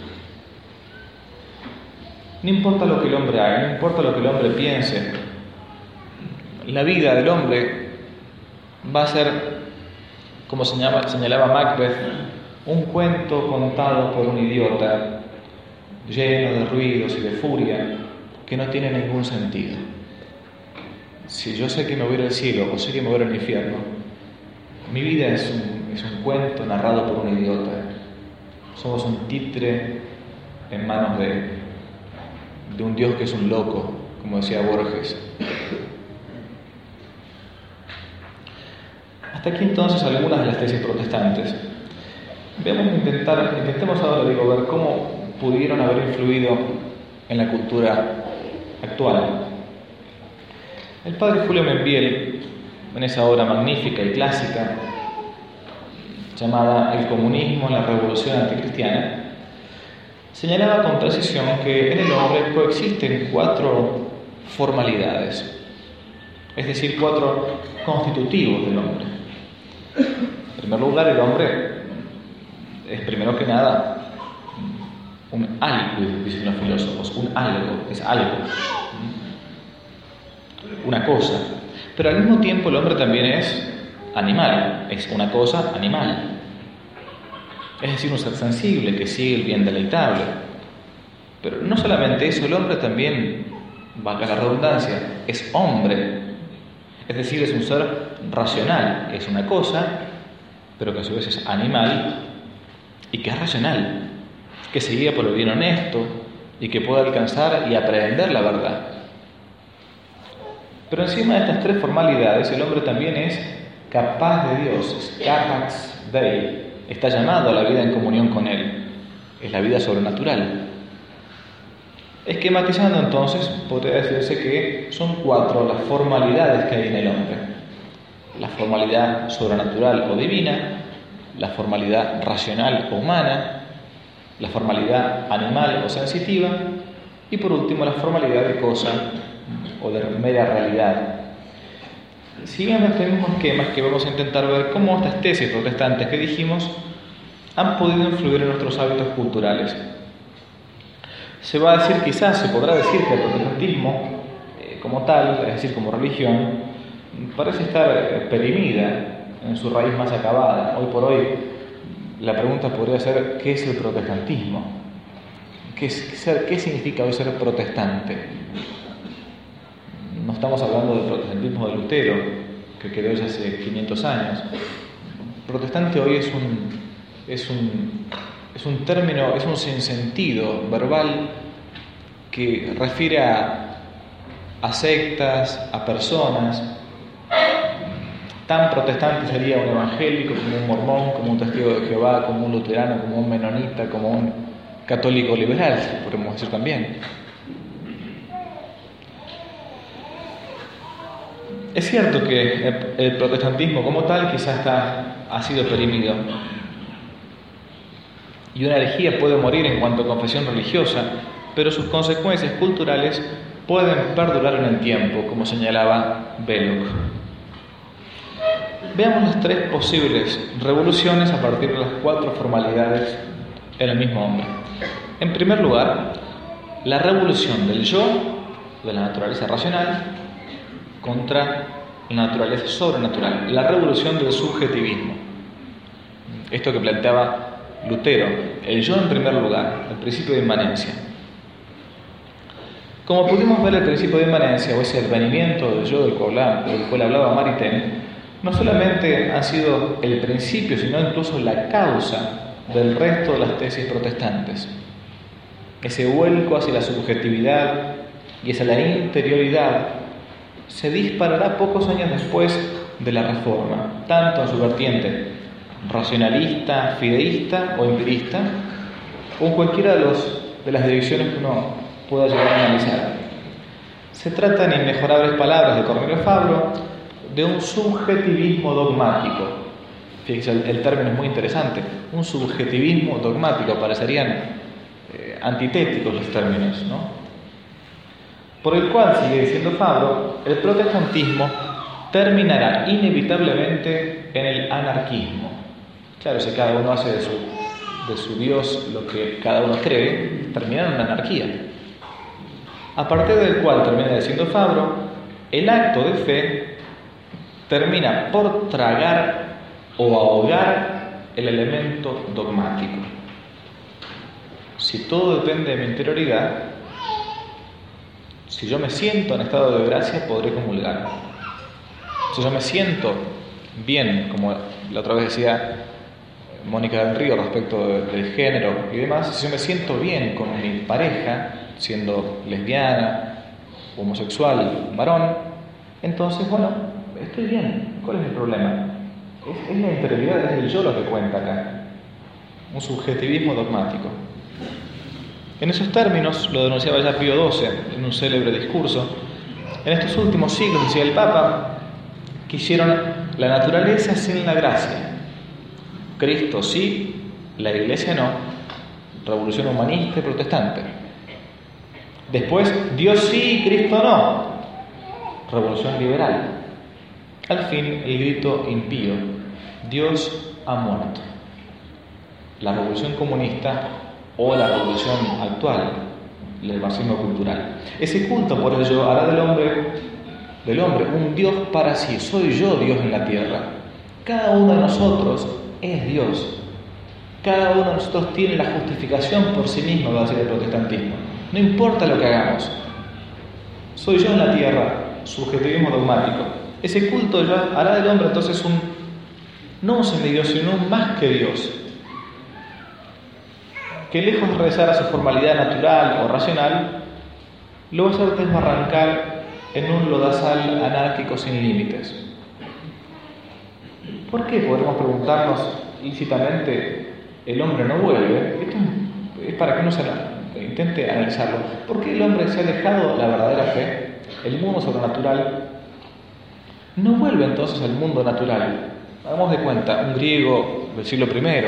No importa lo que el hombre haga, no importa lo que el hombre piense, la vida del hombre va a ser, como señalaba, señalaba Macbeth, un cuento contado por un idiota, lleno de ruidos y de furia, que no tiene ningún sentido. Si yo sé que me voy al cielo o sé que me voy al infierno, mi vida es un, es un cuento narrado por un idiota. Somos un títere en manos de, de un Dios que es un loco, como decía Borges. Hasta aquí entonces algunas de las tesis protestantes. Veamos, intentar, intentemos ahora digo, ver cómo pudieron haber influido en la cultura actual. El padre Julio Membiel, en esa obra magnífica y clásica llamada El comunismo en la revolución anticristiana, señalaba con precisión que en el hombre coexisten cuatro formalidades, es decir, cuatro constitutivos del hombre. En primer lugar, el hombre es primero que nada un algo, dicen los filósofos, un algo, es algo, una cosa. Pero al mismo tiempo el hombre también es animal, es una cosa animal. Es decir, un ser sensible que sigue el bien deleitable. Pero no solamente eso, el hombre también, valga la redundancia, es hombre. Es decir, es un ser racional, es una cosa, pero que a su vez es animal y que es racional, que se guía por el bien honesto y que puede alcanzar y aprehender la verdad. Pero encima de estas tres formalidades, el hombre también es capaz de Dios, es capax Dei, está llamado a la vida en comunión con Él, es la vida sobrenatural. Esquematizando entonces, podría decirse que son cuatro las formalidades que hay en el hombre: la formalidad sobrenatural o divina, la formalidad racional o humana, la formalidad animal o sensitiva y por último la formalidad de cosa o de mera realidad. Siguiendo este mismo esquema, que vamos a intentar ver cómo estas tesis protestantes que dijimos han podido influir en nuestros hábitos culturales. Se va a decir, quizás se podrá decir que el protestantismo eh, como tal, es decir, como religión, parece estar perimida en su raíz más acabada. Hoy por hoy la pregunta podría ser: ¿qué es el protestantismo? ¿Qué, ser, ¿Qué significa hoy ser protestante? No estamos hablando del protestantismo de Lutero, que quedó ya hace quinientos años. Protestante hoy es un, es un, es un término, es un sinsentido verbal que refiere a, a sectas, a personas. Tan protestante sería un evangélico como un mormón, como un testigo de Jehová, como un luterano, como un menonita, como un católico liberal, podemos decir también. Es cierto que el, el protestantismo como tal quizás está, ha sido perimido, y una herejía puede morir en cuanto a confesión religiosa, pero sus consecuencias culturales pueden perdurar en el tiempo, como señalaba Belloc. Veamos las tres posibles revoluciones a partir de las cuatro formalidades en el mismo hombre. En primer lugar, la revolución del yo, de la naturaleza racional, contra la naturaleza sobrenatural, la revolución del subjetivismo. Esto que planteaba Lutero, el yo en primer lugar, el principio de inmanencia. Como pudimos ver, el principio de inmanencia, o ese advenimiento del yo del cual, del cual hablaba Maritain, no solamente ha sido el principio, sino incluso la causa del resto de las tesis protestantes. Ese vuelco hacia la subjetividad y hacia la interioridad se disparará pocos años después de la Reforma, tanto en su vertiente racionalista, fideísta o empirista, o en cualquiera de, los, de las direcciones que uno pueda llegar a analizar. Se trata, en inmejorables palabras de Cornelio Fabro, de un subjetivismo dogmático. Fíjense, el, el término es muy interesante. Un subjetivismo dogmático, parecerían eh, antitéticos los términos, ¿no? Por el cual, sigue diciendo Fabro, el protestantismo terminará inevitablemente en el anarquismo. Claro, si cada uno hace de su, de su Dios lo que cada uno cree, terminará en una anarquía. A partir del cual, termina diciendo Fabro, el acto de fe termina por tragar o ahogar el elemento dogmático. Si todo depende de mi interioridad, si yo me siento en estado de gracia, podré comulgar. Si yo me siento bien, como la otra vez decía Mónica del Río respecto de, del género y demás, si yo me siento bien con mi pareja, siendo lesbiana, homosexual, varón, entonces, bueno, estoy bien. ¿Cuál es el problema? Es, es la interioridad, es el yo lo que cuenta acá. Un subjetivismo dogmático. En esos términos lo denunciaba ya Pío doce en un célebre discurso. En estos últimos siglos, decía el Papa, quisieron la naturaleza sin la gracia. Cristo sí, la Iglesia no. Revolución humanista y protestante. Después, Dios sí, Cristo no. Revolución liberal. Al fin, el grito impío: Dios ha muerto. La revolución comunista o la revolución actual, el marxismo cultural. Ese culto por el yo hará del hombre, del hombre un Dios para sí. Soy yo Dios en la tierra. Cada uno de nosotros es Dios. Cada uno de nosotros tiene la justificación por sí mismo, va a decir el protestantismo. No importa lo que hagamos. Soy yo en la tierra, subjetivismo dogmático. Ese culto ya hará del hombre entonces un, no un semidios, sino un más que Dios, que lejos de regresar a su formalidad natural o racional, lo va a hacer desbarrancar en un lodazal anárquico sin límites. ¿Por qué? Podremos preguntarnos lícitamente, el hombre no vuelve. Esto es para que uno se intente analizarlo. ¿Por qué el hombre se ha dejado de la verdadera fe, el mundo sobrenatural? No vuelve entonces al mundo natural. Hagamos de cuenta, un griego del siglo primero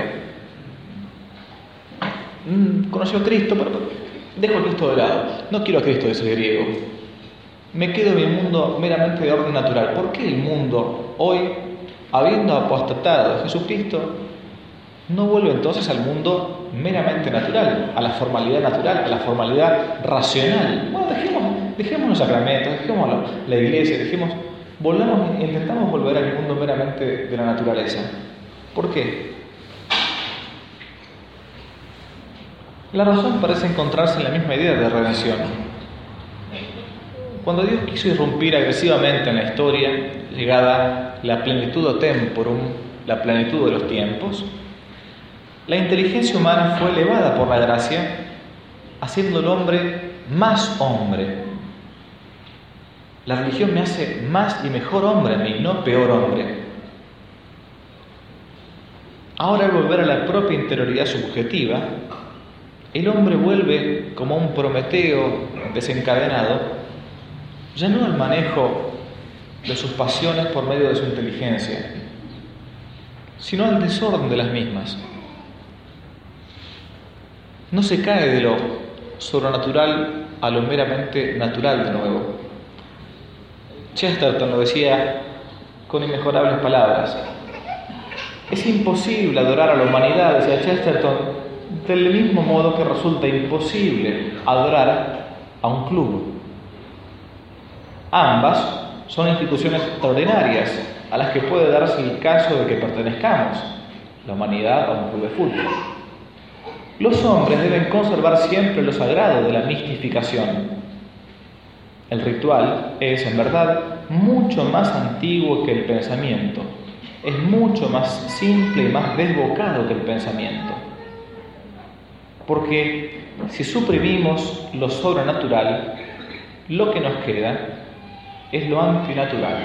conoció a Cristo, pero dejo a Cristo de lado. No quiero a Cristo de ese griego. Me quedo en mi mundo meramente de orden natural. ¿Por qué el mundo hoy, habiendo apostatado de Jesucristo, no vuelve entonces al mundo meramente natural, a la formalidad natural, a la formalidad racional? Bueno, dejemos, dejemos los sacramentos, dejemos la iglesia, dejemos, volvamos, intentamos volver al mundo meramente de la naturaleza. ¿Por qué? La razón parece encontrarse en la misma idea de redención. Cuando Dios quiso irrumpir agresivamente en la historia, llegada la plenitud o temporum, la plenitud de los tiempos, la inteligencia humana fue elevada por la gracia, haciendo el hombre más hombre. La religión me hace más y mejor hombre a mí, no peor hombre. Ahora, al volver a la propia interioridad subjetiva, el hombre vuelve como un Prometeo desencadenado, ya no al manejo de sus pasiones por medio de su inteligencia, sino al desorden de las mismas. No se cae de lo sobrenatural a lo meramente natural de nuevo. Chesterton lo decía con inmejorables palabras. Es imposible adorar a la humanidad, decía Chesterton, del mismo modo que resulta imposible adorar a un club. Ambas son instituciones extraordinarias a las que puede darse el caso de que pertenezcamos, la humanidad a un club de fútbol. Los hombres deben conservar siempre lo sagrado de la mistificación. El ritual es, en verdad, mucho más antiguo que el pensamiento. Es mucho más simple y más desbocado que el pensamiento. Porque si suprimimos lo sobrenatural, lo que nos queda es lo antinatural.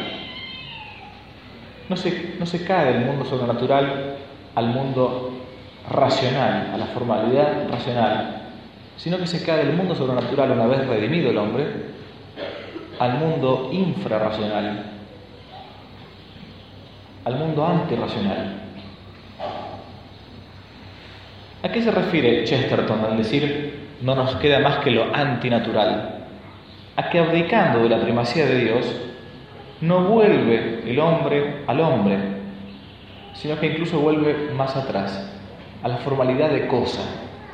No se, no se cae del mundo sobrenatural al mundo racional, a la formalidad racional, sino que se cae del mundo sobrenatural, una vez redimido el hombre, al mundo infrarracional, al mundo antirracional. ¿A qué se refiere Chesterton al decir no nos queda más que lo antinatural? A que abdicando de la primacía de Dios, no vuelve el hombre al hombre, sino que incluso vuelve más atrás, a la formalidad de cosa.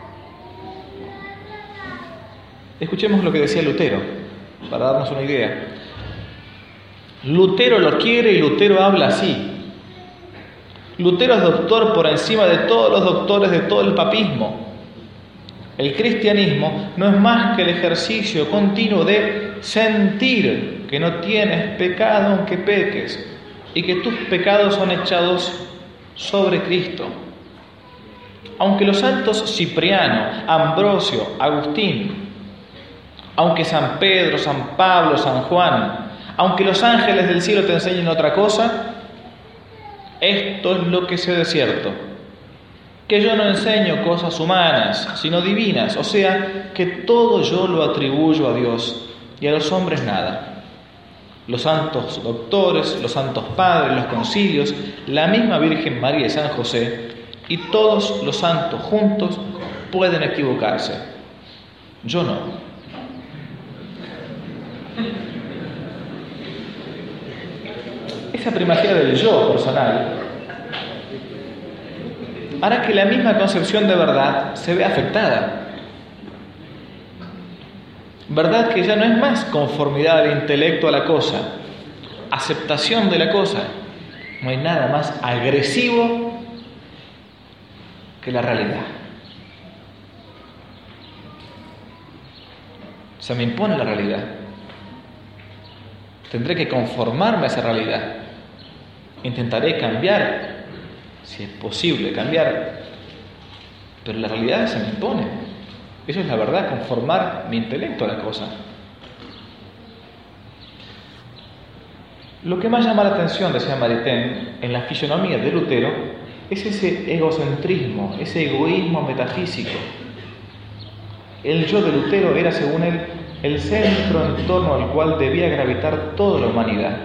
Escuchemos lo que decía Lutero, para darnos una idea. Lutero lo quiere y Lutero habla así. Lutero es doctor por encima de todos los doctores de todo el papismo. El cristianismo no es más que el ejercicio continuo de sentir que no tienes pecado aunque peques y que tus pecados son echados sobre Cristo. Aunque los santos Cipriano, Ambrosio, Agustín, aunque San Pedro, San Pablo, San Juan, aunque los ángeles del cielo te enseñen otra cosa, esto es lo que sé de cierto, que yo no enseño cosas humanas, sino divinas, o sea, que todo yo lo atribuyo a Dios y a los hombres nada. Los santos doctores, los santos padres, los concilios, la misma Virgen María y San José, y todos los santos juntos pueden equivocarse. Yo no. Esa primacía del yo personal hará que la misma concepción de verdad se vea afectada. Verdad que ya no es más conformidad del intelecto a la cosa, aceptación de la cosa. No hay nada más agresivo que la realidad. Se me impone la realidad. Tendré que conformarme a esa realidad. Intentaré cambiar, si es posible cambiar, pero la realidad se me impone. Eso es la verdad, conformar mi intelecto a la cosa. Lo que más llama la atención, decía Maritain, en la fisonomía de Lutero, es ese egocentrismo, ese egoísmo metafísico. El yo de Lutero era, según él, el centro en torno al cual debía gravitar toda la humanidad.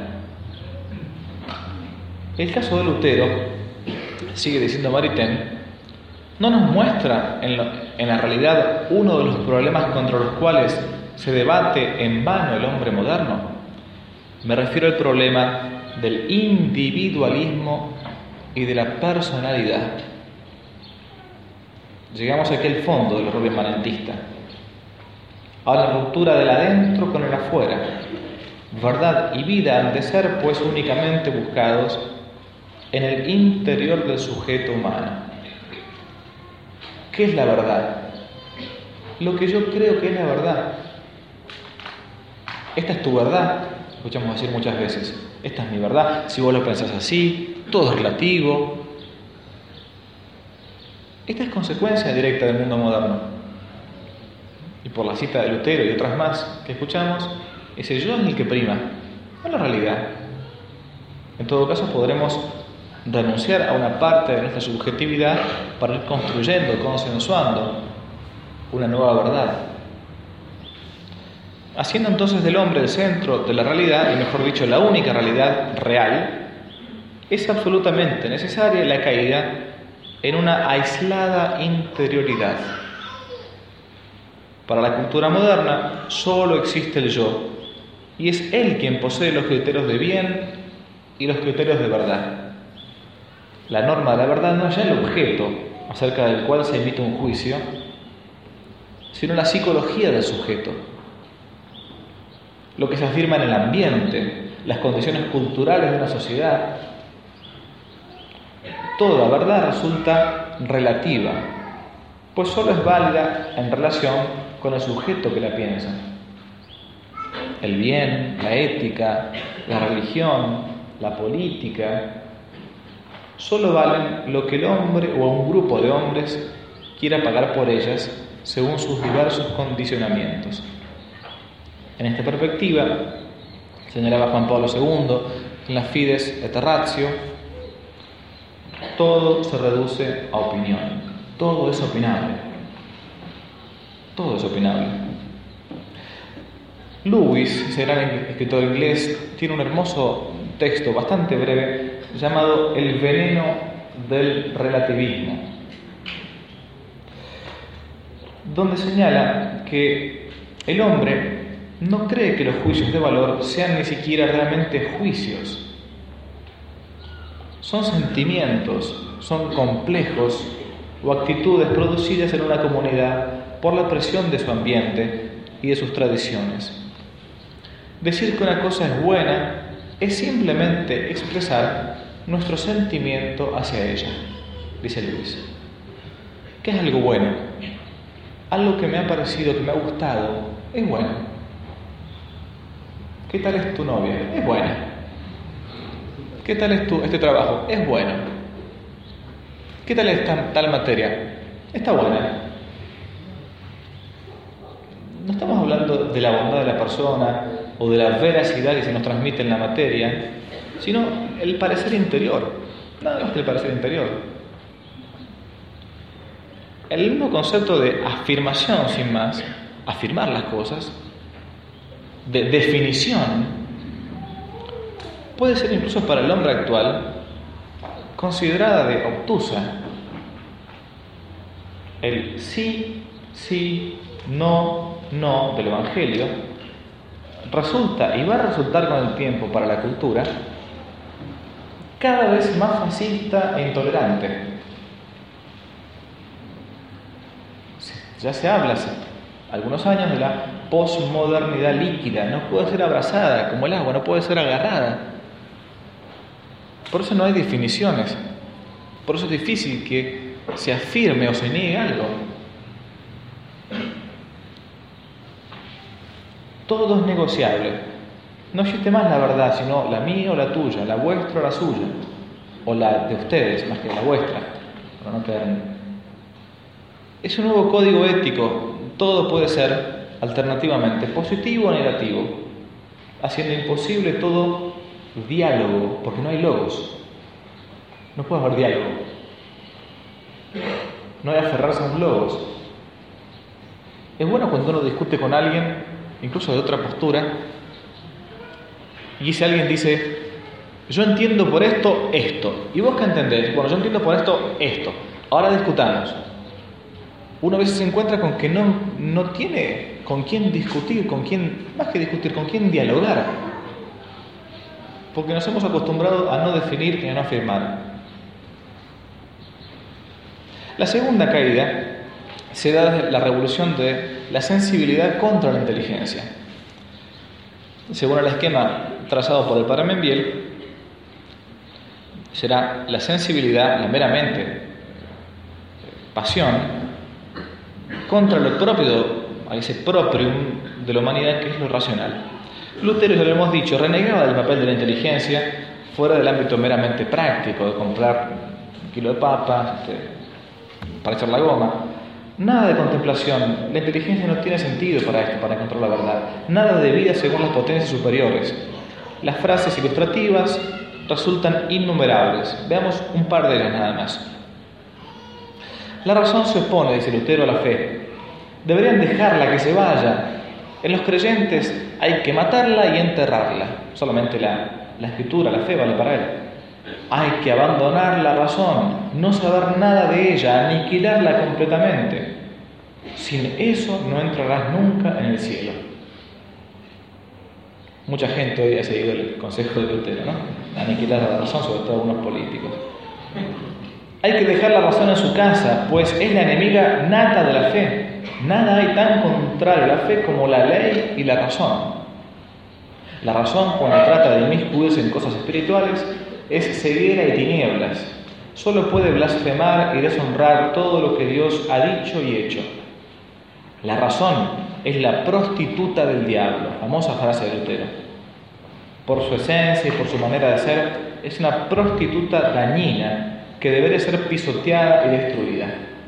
El caso de Lutero, sigue diciendo Maritain, no nos muestra en, lo, en la realidad uno de los problemas contra los cuales se debate en vano el hombre moderno. Me refiero al problema del individualismo y de la personalidad. Llegamos aquí al fondo del error inmanentista, a la ruptura del adentro con el afuera. Verdad y vida han de ser, pues, únicamente buscados en el interior del sujeto humano. ¿Qué es la verdad? lo que yo creo que es la verdad. Esta es tu verdad, escuchamos decir muchas veces. Esta es mi verdad, si vos lo pensás así, todo es relativo. Esta es consecuencia directa del mundo moderno. Y por la cita de Lutero y otras más que escuchamos, es el yo el que prima, no la realidad. En todo caso, podremos renunciar a una parte de nuestra subjetividad para ir construyendo, consensuando una nueva verdad. Haciendo entonces del hombre el centro de la realidad, y mejor dicho, la única realidad real, es absolutamente necesaria la caída en una aislada interioridad. Para la cultura moderna solo existe el yo, y es él quien posee los criterios de bien y los criterios de verdad. La norma de la verdad no es ya el objeto acerca del cual se emite un juicio, sino la psicología del sujeto, lo que se afirma en el ambiente, las condiciones culturales de una sociedad. Toda verdad resulta relativa, pues solo es válida en relación con el sujeto que la piensa. El bien, la ética, la religión, la política, solo valen lo que el hombre o un grupo de hombres quiera pagar por ellas según sus diversos condicionamientos. En esta perspectiva, señalaba Juan Pablo segundo, en la Fides et Ratio, todo se reduce a opinión, todo es opinable, todo es opinable. Lewis, ese gran escritor inglés, tiene un hermoso texto bastante breve llamado El veneno del relativismo, donde señala que el hombre no cree que los juicios de valor sean ni siquiera realmente juicios. Son sentimientos, son complejos o actitudes producidas en una comunidad por la presión de su ambiente y de sus tradiciones. Decir que una cosa es buena es simplemente expresar nuestro sentimiento hacia ella, dice Luis. ¿Qué es algo bueno? Algo que me ha parecido, que me ha gustado, es bueno. ¿Qué tal es tu novia? Es buena. ¿Qué tal es tu, este trabajo? Es bueno. ¿Qué tal es tal, tal materia? Está buena. No estamos hablando de la bondad de la persona o de la veracidad que se nos transmite en la materia, sino el parecer interior. Nada más que el parecer interior. El mismo concepto de afirmación, sin más, afirmar las cosas, de definición, puede ser incluso para el hombre actual considerada de obtusa. El sí, sí, no, no del Evangelio resulta y va a resultar con el tiempo para la cultura cada vez más fascista e intolerante. Ya se habla hace algunos años de la posmodernidad líquida. No puede ser abrazada como el agua, no puede ser agarrada. Por eso no hay definiciones. Por eso es difícil que se afirme o se niegue algo. Todo es negociable. No existe más la verdad, sino la mía o la tuya, la vuestra o la suya, o la de ustedes más que la vuestra, para no quedar en... Es un nuevo código ético. Todo puede ser alternativamente positivo o negativo, haciendo imposible todo diálogo, porque no hay logos. No puede haber diálogo. No hay aferrarse a los logos. Es bueno cuando uno discute con alguien, incluso de otra postura, y si alguien dice, yo entiendo por esto, esto. ¿Y vos qué entendés? Bueno, yo entiendo por esto, esto. Ahora discutamos. Uno a veces se encuentra con que no, no tiene con quién discutir, con quién, más que discutir, con quién dialogar. Porque nos hemos acostumbrado a no definir y a no afirmar. La segunda caída se da desde la revolución de la sensibilidad contra la inteligencia. Según el esquema trazado por el padre Membiel, será la sensibilidad, la meramente pasión, contra lo propio, a ese proprium de la humanidad que es lo racional. Lutero, ya lo hemos dicho, renegaba del papel de la inteligencia fuera del ámbito meramente práctico, de comprar un kilo de papas este, para echar la goma. Nada de contemplación. La inteligencia no tiene sentido para esto, para encontrar la verdad. Nada de vida según las potencias superiores. Las frases ilustrativas resultan innumerables. Veamos un par de ellas nada más. La razón se opone, dice Lutero, a la fe. Deberían dejarla que se vaya. En los creyentes hay que matarla y enterrarla. Solamente la, la escritura, la fe vale para él. Hay que abandonar la razón, no saber nada de ella, aniquilarla completamente. Sin eso no entrarás nunca en el cielo. Mucha gente hoy ha seguido el consejo de Lutero, ¿no? Aniquilar la razón, sobre todo algunos políticos. Hay que dejar la razón en su casa, pues es la enemiga nata de la fe. Nada hay tan contrario a la fe como la ley y la razón. La razón, cuando trata de inmiscuirse en cosas espirituales, es ceguera y tinieblas. Solo puede blasfemar y deshonrar todo lo que Dios ha dicho y hecho. La razón es la prostituta del diablo, famosa frase de Lutero. Por su esencia y por su manera de ser, es una prostituta dañina que debe ser pisoteada y destruida.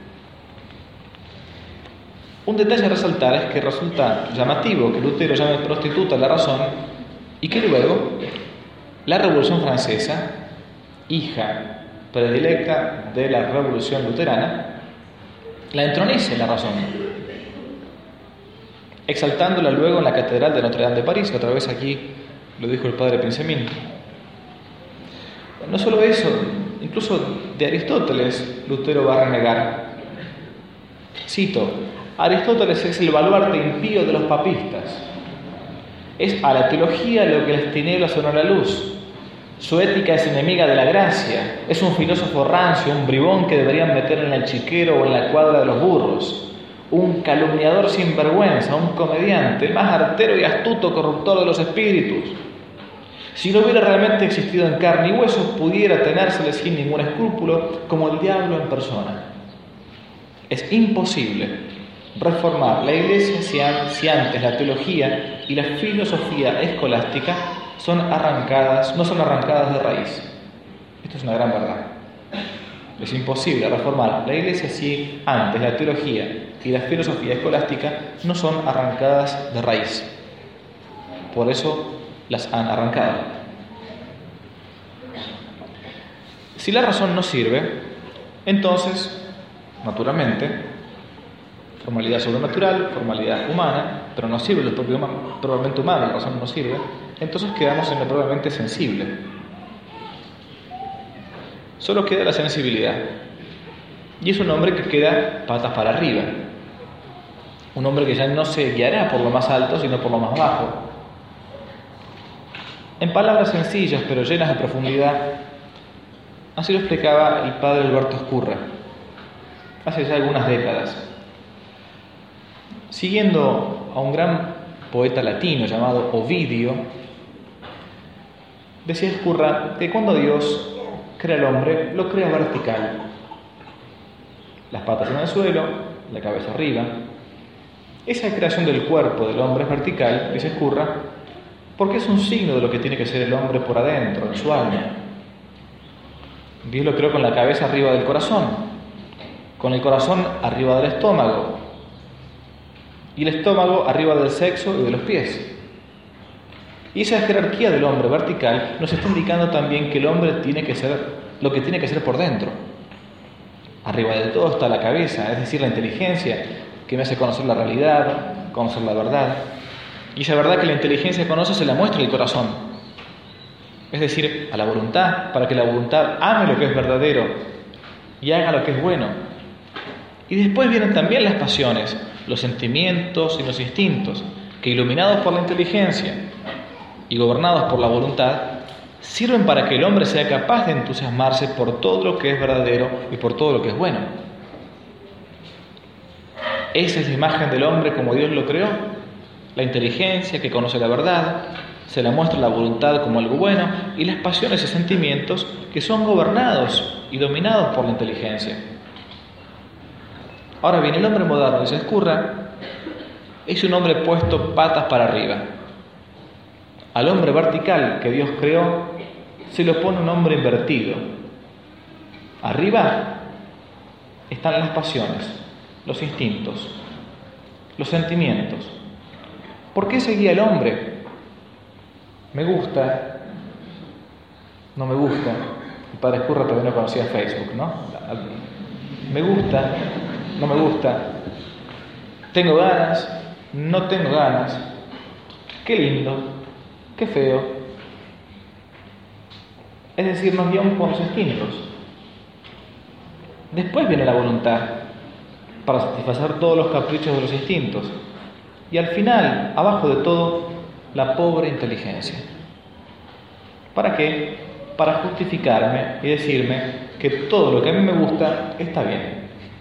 Un detalle a resaltar es que resulta llamativo que Lutero llame prostituta a la razón y que luego la Revolución Francesa, hija predilecta de la Revolución Luterana, la entronice la razón, exaltándola luego en la Catedral de Notre Dame de París. Otra vez aquí lo dijo el padre Pinsemín. No solo eso, incluso de Aristóteles Lutero va a renegar. Cito: Aristóteles es el baluarte impío de los papistas. Es a la teología lo que las tinieblas son a la luz. Su ética es enemiga de la gracia. Es un filósofo rancio, un bribón que deberían meter en el chiquero o en la cuadra de los burros. Un calumniador sin vergüenza, un comediante, el más artero y astuto corruptor de los espíritus. Si no hubiera realmente existido en carne y hueso, pudiera tenérsele sin ningún escrúpulo como el diablo en persona. Es imposible reformar la Iglesia si antes la teología y la filosofía escolástica son arrancadas, no son arrancadas de raíz. Esto es una gran verdad. Es imposible reformar la Iglesia si antes la teología y la filosofía escolástica no son arrancadas de raíz. Por eso las han arrancado. Si la razón no sirve, entonces, naturalmente, formalidad sobrenatural, formalidad humana, pero no sirve lo propio probablemente humano, la razón no sirve, entonces quedamos en lo probablemente sensible. Solo queda la sensibilidad. Y es un hombre que queda patas para arriba. Un hombre que ya no se guiará por lo más alto, sino por lo más bajo. En palabras sencillas, pero llenas de profundidad, así lo explicaba el padre Alberto Escurra, hace ya algunas décadas. Siguiendo a un gran poeta latino llamado Ovidio, decía Escurra que cuando Dios crea al hombre, lo crea vertical. Las patas en el suelo, la cabeza arriba. Esa creación del cuerpo del hombre es vertical, dice Escurra, porque es un signo de lo que tiene que ser el hombre por adentro, en su alma. Dios lo creó con la cabeza arriba del corazón, con el corazón arriba del estómago y el estómago arriba del sexo y de los pies. Y esa jerarquía del hombre vertical nos está indicando también que el hombre tiene que ser lo que tiene que ser por dentro. Arriba de todo está la cabeza, es decir, la inteligencia que me hace conocer la realidad, conocer la verdad. Y esa verdad que la inteligencia conoce se la muestra el corazón. Es decir, a la voluntad, para que la voluntad ame lo que es verdadero y haga lo que es bueno. Y después vienen también las pasiones, los sentimientos y los instintos, que iluminados por la inteligencia y gobernados por la voluntad, sirven para que el hombre sea capaz de entusiasmarse por todo lo que es verdadero y por todo lo que es bueno. Esa es la imagen del hombre como Dios lo creó, la inteligencia que conoce la verdad, se la muestra la voluntad como algo bueno y las pasiones y sentimientos que son gobernados y dominados por la inteligencia. Ahora bien, el hombre moderno, dice Ezcurra, es un hombre puesto patas para arriba. Al hombre vertical que Dios creó se le pone un hombre invertido. Arriba están las pasiones, los instintos, los sentimientos. ¿Por qué se guía el hombre? Me gusta, no me gusta. El padre Ezcurra todavía no conocía Facebook, ¿no? Me gusta, no me gusta. Tengo ganas, no tengo ganas. Qué lindo, qué feo. Es decir, nos guiamos por los instintos. Después viene la voluntad para satisfacer todos los caprichos de los instintos. Y al final, abajo de todo, la pobre inteligencia. ¿Para qué? Para justificarme y decirme que todo lo que a mí me gusta está bien.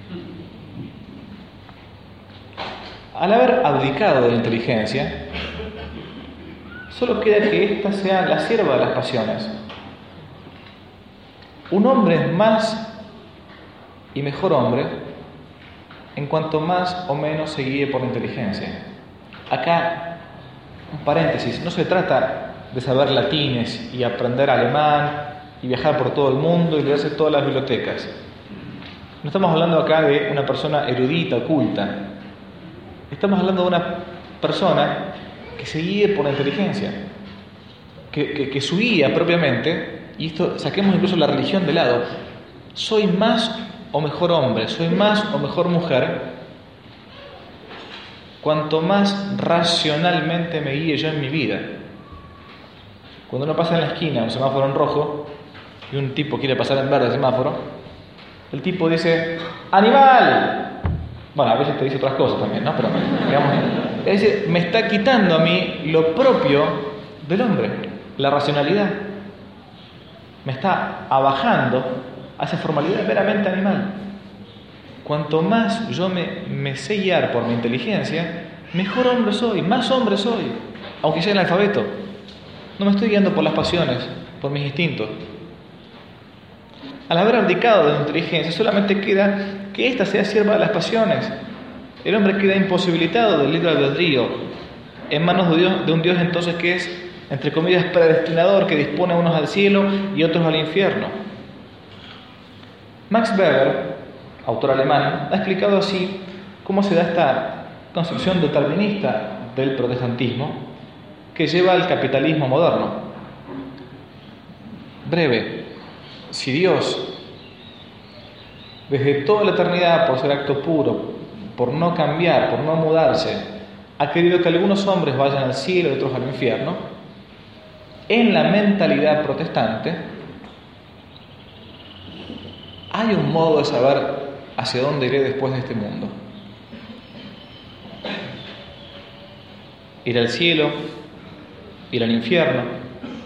Al haber abdicado de la inteligencia, solo queda que ésta sea la sierva de las pasiones. Un hombre es más y mejor hombre en cuanto más o menos se guíe por la inteligencia. Acá, un paréntesis, no se trata de saber latines y aprender alemán y viajar por todo el mundo y leerse todas las bibliotecas. No estamos hablando acá de una persona erudita, oculta. Estamos hablando de una persona que se guíe por la inteligencia, que, que, que su guía propiamente, y esto saquemos incluso la religión de lado, soy más o mejor hombre, soy más o mejor mujer, cuanto más racionalmente me guíe yo en mi vida. Cuando uno pasa en la esquina un semáforo en rojo y un tipo quiere pasar en verde el semáforo, el tipo dice ¡animal! Bueno, a veces te dice otras cosas también, ¿no? Pero, digamos, es decir, me está quitando a mí lo propio del hombre, la racionalidad. Me está abajando a esa formalidad meramente animal. Cuanto más yo me, me sé guiar por mi inteligencia, mejor hombre soy, más hombre soy, aunque sea analfabeto. No me estoy guiando por las pasiones, por mis instintos. Al haber abdicado de la inteligencia, solamente queda que ésta sea sierva de las pasiones. El hombre queda imposibilitado del libre albedrío, en manos de, Dios, de un Dios entonces que es, entre comillas, predestinador, que dispone a unos al cielo y otros al infierno. Max Weber, autor alemán, ha explicado así cómo se da esta concepción determinista del protestantismo que lleva al capitalismo moderno. Breve. Si Dios, desde toda la eternidad, por ser acto puro, por no cambiar, por no mudarse, ha querido que algunos hombres vayan al cielo y otros al infierno, en la mentalidad protestante hay un modo de saber hacia dónde iré después de este mundo. Ir al cielo, ir al infierno.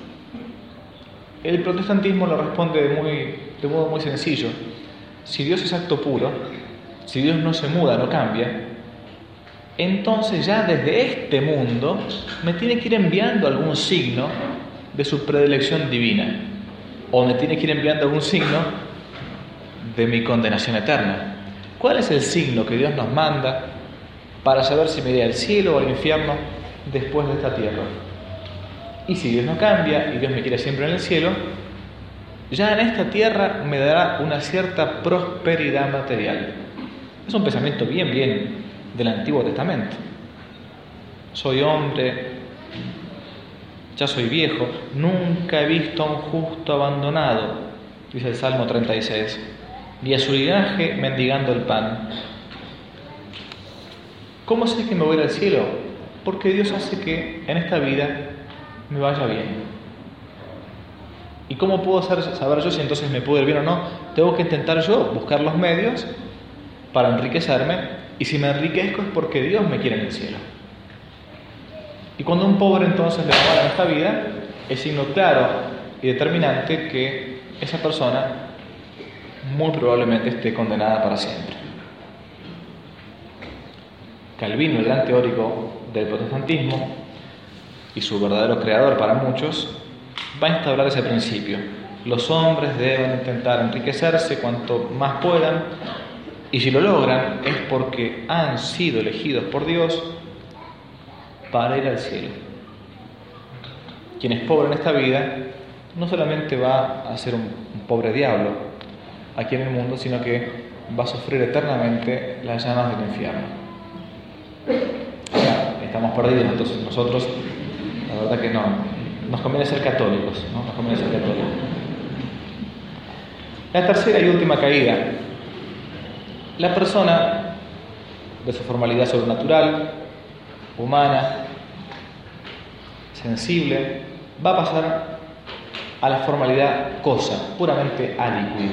El protestantismo lo responde de, muy, de modo muy sencillo. Si Dios es acto puro, si Dios no se muda, no cambia, entonces ya desde este mundo me tiene que ir enviando algún signo de su predilección divina, o me tiene que ir enviando algún signo de mi condenación eterna. ¿Cuál es el signo que Dios nos manda para saber si me iré al cielo o al infierno después de esta tierra? Y si Dios no cambia y Dios me quiere siempre en el cielo, ya en esta tierra me dará una cierta prosperidad material. Es un pensamiento bien, bien del Antiguo Testamento. Soy hombre, ya soy viejo, nunca he visto a un justo abandonado, dice el Salmo treinta y seis, ni a su linaje mendigando el pan. ¿Cómo sé que me voy a ir al cielo? Porque Dios hace que en esta vida me vaya bien. ¿Y cómo puedo saber yo si entonces me puedo ir bien o no? Tengo que intentar yo buscar los medios para enriquecerme, y si me enriquezco es porque Dios me quiere en el cielo. Y cuando un pobre entonces le va en esta vida, es signo claro y determinante que esa persona muy probablemente esté condenada para siempre. Calvino, el gran teórico del protestantismo y su verdadero creador para muchos, va a instaurar ese principio. Los hombres deben intentar enriquecerse cuanto más puedan, Y si lo logran es porque han sido elegidos por Dios para ir al cielo. Quien es pobre en esta vida no solamente va a ser un, un pobre diablo aquí en el mundo, sino que va a sufrir eternamente las llamas del infierno. O sea, estamos perdidos, entonces nosotros, la verdad que no, nos conviene ser católicos, ¿no? Nos conviene ser católicos. La tercera y última caída. La persona, de su formalidad sobrenatural, humana, sensible, va a pasar a la formalidad cosa, puramente aliquid.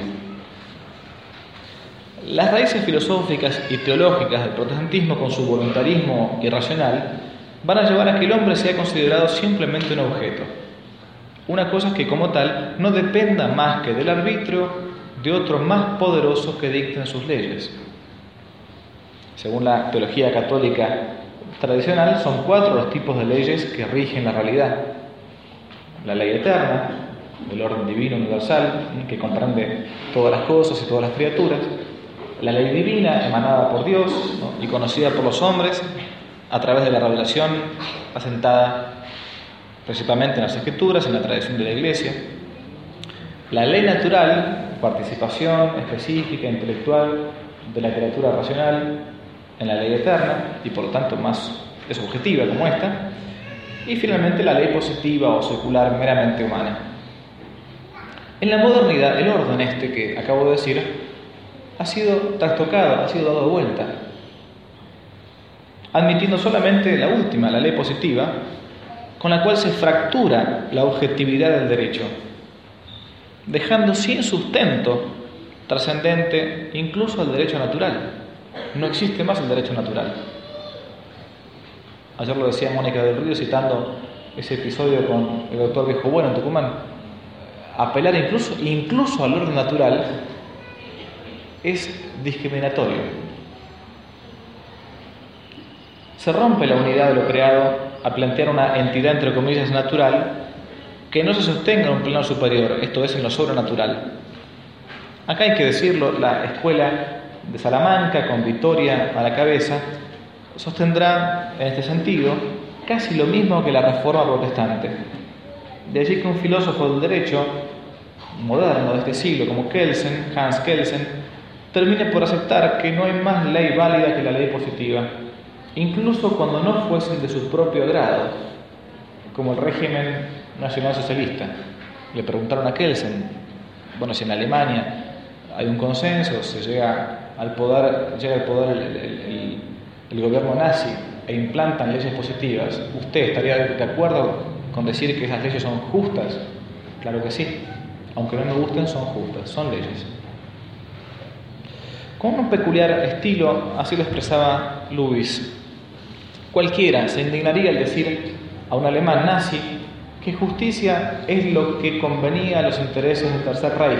Las raíces filosóficas y teológicas del protestantismo, con su voluntarismo irracional, van a llevar a que el hombre sea considerado simplemente un objeto, una cosa que como tal no dependa más que del arbitrio de otros más poderosos que dicten sus leyes. Según la teología católica tradicional, son cuatro los tipos de leyes que rigen la realidad. La ley eterna, el orden divino universal, que comprende todas las cosas y todas las criaturas. La ley divina, emanada por Dios, ¿no?, y conocida por los hombres a través de la revelación, asentada principalmente en las Escrituras, en la tradición de la Iglesia. La ley natural, participación específica, intelectual de la criatura racional en la ley eterna, y por lo tanto más es objetiva como esta. Y finalmente la ley positiva o secular meramente humana. En la modernidad, el orden este que acabo de decir ha sido trastocado, ha sido dado vuelta, admitiendo solamente la última, la ley positiva, con la cual se fractura la objetividad del derecho, dejando sin sustento trascendente incluso al derecho natural. No existe más el derecho natural. Ayer lo decía Mónica del Río citando ese episodio con el doctor Viejo Bueno en Tucumán. Apelar incluso, incluso al orden natural es discriminatorio. Se rompe la unidad de lo creado a plantear una entidad entre comillas natural que no se sostenga en un plano superior, esto es, en lo sobrenatural. Acá hay que decirlo, la escuela de Salamanca, con Vitoria a la cabeza, sostendrá en este sentido casi lo mismo que la Reforma protestante. De allí que un filósofo del derecho moderno de este siglo como Kelsen, Hans Kelsen, termine por aceptar que no hay más ley válida que la ley positiva, incluso cuando no fuesen de su propio agrado, como el régimen nacionalsocialista. Le preguntaron a Kelsen, bueno, si en Alemania hay un consenso, se llega al poder, llega al poder el, el, el, el gobierno nazi e implantan leyes positivas, ¿usted estaría de acuerdo con decir que esas leyes son justas? Claro que sí, aunque no me gusten, son justas, son leyes. Con un peculiar estilo, así lo expresaba Luis. Cualquiera se indignaría al decir a un alemán nazi que justicia es lo que convenía a los intereses del Tercer Reich.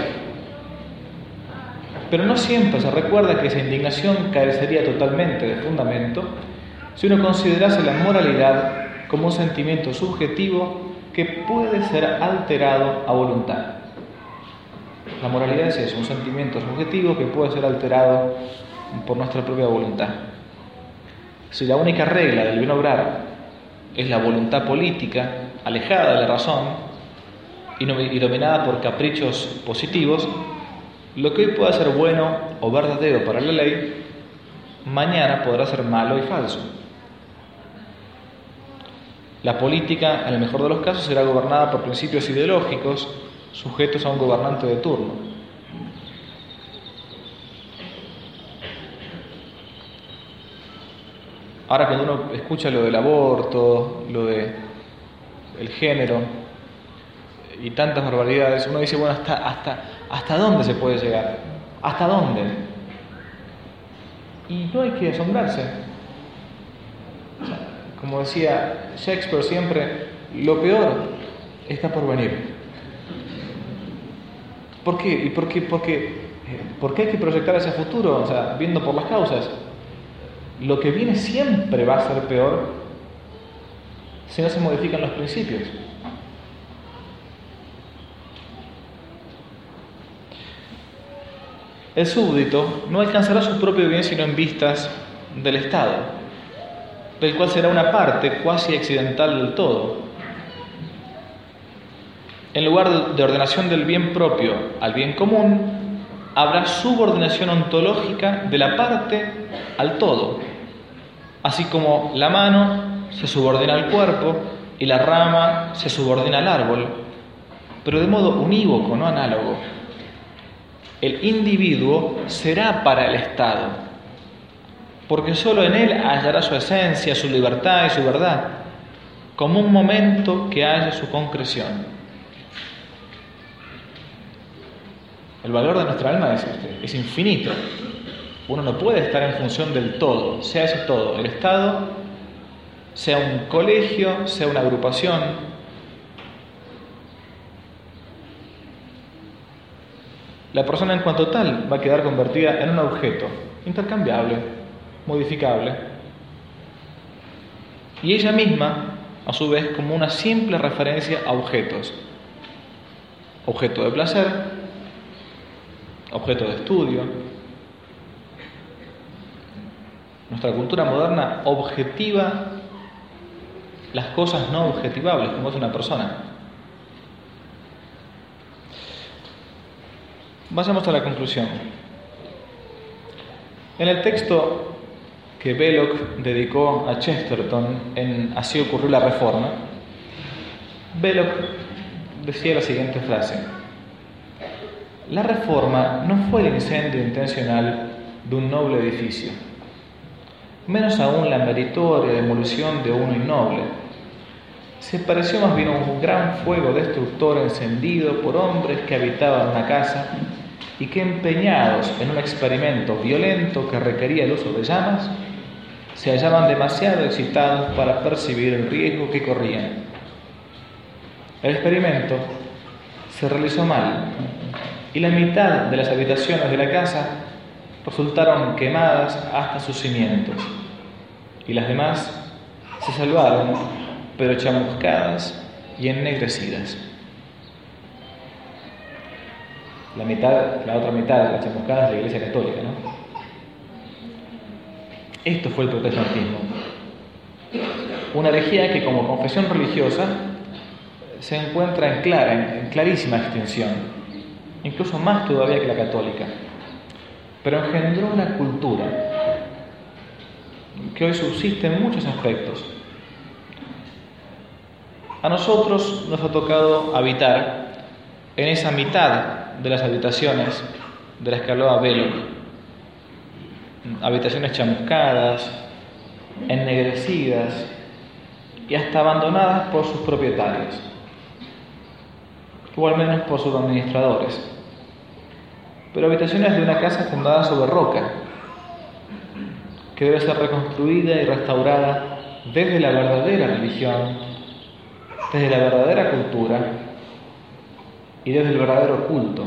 Pero no siempre se recuerda que esa indignación carecería totalmente de fundamento si uno considerase la moralidad como un sentimiento subjetivo que puede ser alterado a voluntad. La moralidad es eso, un sentimiento subjetivo que puede ser alterado por nuestra propia voluntad. Si la única regla del bien obrar es la voluntad política, alejada de la razón y dominada por caprichos positivos, lo que hoy pueda ser bueno o verdadero para la ley, mañana podrá ser malo y falso. La política, en el mejor de los casos, será gobernada por principios ideológicos sujetos a un gobernante de turno. Ahora, cuando uno escucha lo del aborto, lo de el género y tantas barbaridades, uno dice, bueno, ¿hasta, hasta, hasta dónde se puede llegar? ¿Hasta dónde? Y no hay que asombrarse. O sea, como decía Shakespeare siempre, lo peor está por venir. ¿Por qué? ¿Y por qué, por qué, por qué hay que proyectar ese futuro? O sea, viendo por las causas. Lo que viene siempre va a ser peor si no se modifican los principios. el súbdito no alcanzará su propio bien sino en vistas del Estado, del cual será una parte cuasi accidental del todo. En lugar de ordenación del bien propio al bien común, habrá subordinación ontológica de la parte al todo, así como la mano se subordina al cuerpo y la rama se subordina al árbol, pero de modo unívoco, no análogo. El individuo será para el Estado, porque sólo en él hallará su esencia, su libertad y su verdad, como un momento que haya su concreción. El valor de nuestra alma es, es infinito. Uno no puede estar en función del todo, sea ese todo, el Estado, sea un colegio, sea una agrupación. La persona en cuanto tal va a quedar convertida en un objeto intercambiable, modificable. Y ella misma, a su vez, como una simple referencia a objetos. Objeto de placer, objeto de estudio. Nuestra cultura moderna objetiva las cosas no objetivables, como es una persona. Vayamos a la conclusión. En el texto que Belloc dedicó a Chesterton en Así ocurrió la Reforma, Belloc decía la siguiente frase: la Reforma no fue el incendio intencional de un noble edificio, menos aún la meritoria demolición de uno innoble. Se pareció más bien a un gran fuego destructor encendido por hombres que habitaban una casa y que, empeñados en un experimento violento que requería el uso de llamas, se hallaban demasiado excitados para percibir el riesgo que corrían. El experimento se realizó mal y la mitad de las habitaciones de la casa resultaron quemadas hasta sus cimientos y las demás se salvaron, pero chamuscadas y ennegrecidas. La mitad, la otra mitad de las chamuscadas de la Iglesia Católica, ¿no? Esto fue el protestantismo. Una herejía que, como confesión religiosa, se encuentra en clara, en clarísima extinción, incluso más todavía que la católica, pero engendró una cultura que hoy subsiste en muchos aspectos. A nosotros nos ha tocado habitar en esa mitad de las habitaciones de las que hablaba Belloc, habitaciones chamuscadas, ennegrecidas y hasta abandonadas por sus propietarios, o al menos por sus administradores, pero habitaciones de una casa fundada sobre roca, que debe ser reconstruida y restaurada desde la verdadera religión, desde la verdadera cultura y desde el verdadero culto.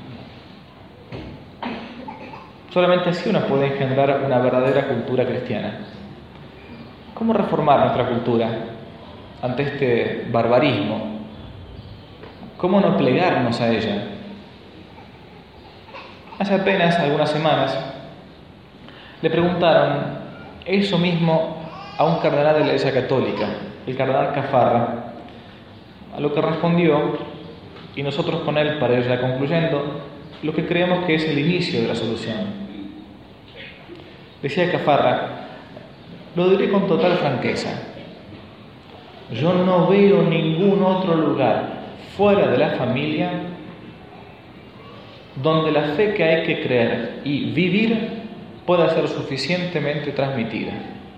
Solamente así uno puede engendrar una verdadera cultura cristiana. ¿Cómo reformar nuestra cultura ante este barbarismo? ¿Cómo no plegarnos a ella? Hace apenas algunas semanas le preguntaron eso mismo a un cardenal de la Iglesia Católica, el cardenal Caffarra, a lo que respondió, y nosotros con él, para ir ya concluyendo, lo que creemos que es el inicio de la solución. Decía Caffarra: lo diré con total franqueza, yo no veo ningún otro lugar fuera de la familia donde la fe que hay que creer y vivir pueda ser suficientemente transmitida.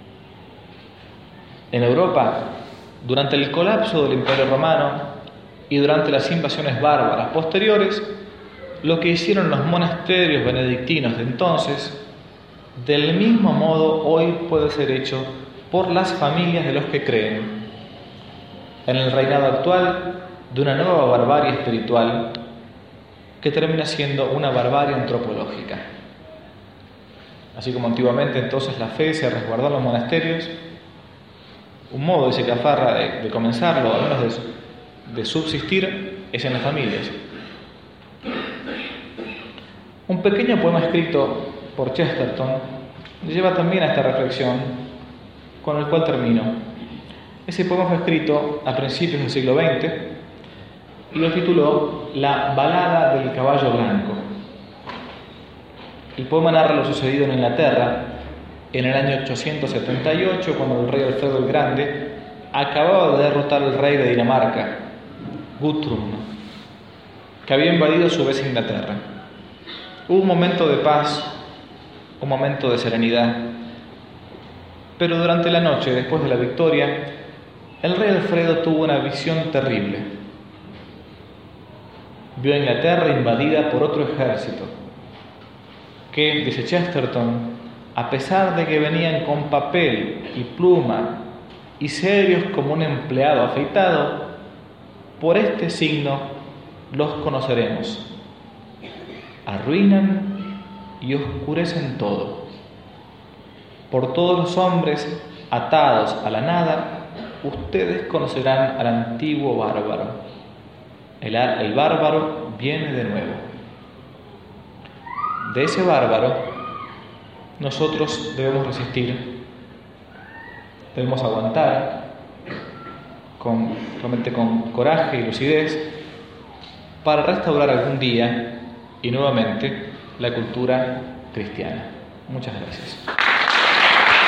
En Europa, durante el colapso del Imperio Romano y durante las invasiones bárbaras posteriores, lo que hicieron los monasterios benedictinos de entonces, del mismo modo hoy puede ser hecho por las familias de los que creen. En el reinado actual de una nueva barbarie espiritual que termina siendo una barbarie antropológica. Así como antiguamente entonces la fe se resguardó en los monasterios, un modo, dice Caffarra, de, de comenzarlo, al menos de, de subsistir, es en las familias. Un pequeño poema escrito por Chesterton lleva también a esta reflexión, con el cual termino. Ese poema fue escrito a principios del siglo veinte y lo tituló La balada del caballo blanco. El poema narra lo sucedido en Inglaterra en el año ochocientos setenta y ocho, cuando el rey Alfredo el Grande acababa de derrotar al rey de Dinamarca, Guthrum, que había invadido a su vez Inglaterra. Hubo un momento de paz, un momento de serenidad, pero durante la noche, después de la victoria, el rey Alfredo tuvo una visión terrible. Vio a Inglaterra invadida por otro ejército, que, dice Chesterton, a pesar de que venían con papel y pluma y serios como un empleado afeitado, por este signo los conoceremos. Arruinan y oscurecen todo. Por todos los hombres atados a la nada, ustedes conocerán al antiguo bárbaro. El, el bárbaro viene de nuevo. De ese bárbaro, nosotros debemos resistir, debemos aguantar, con, realmente con coraje y lucidez, para restaurar algún día y nuevamente la cultura cristiana. Muchas gracias.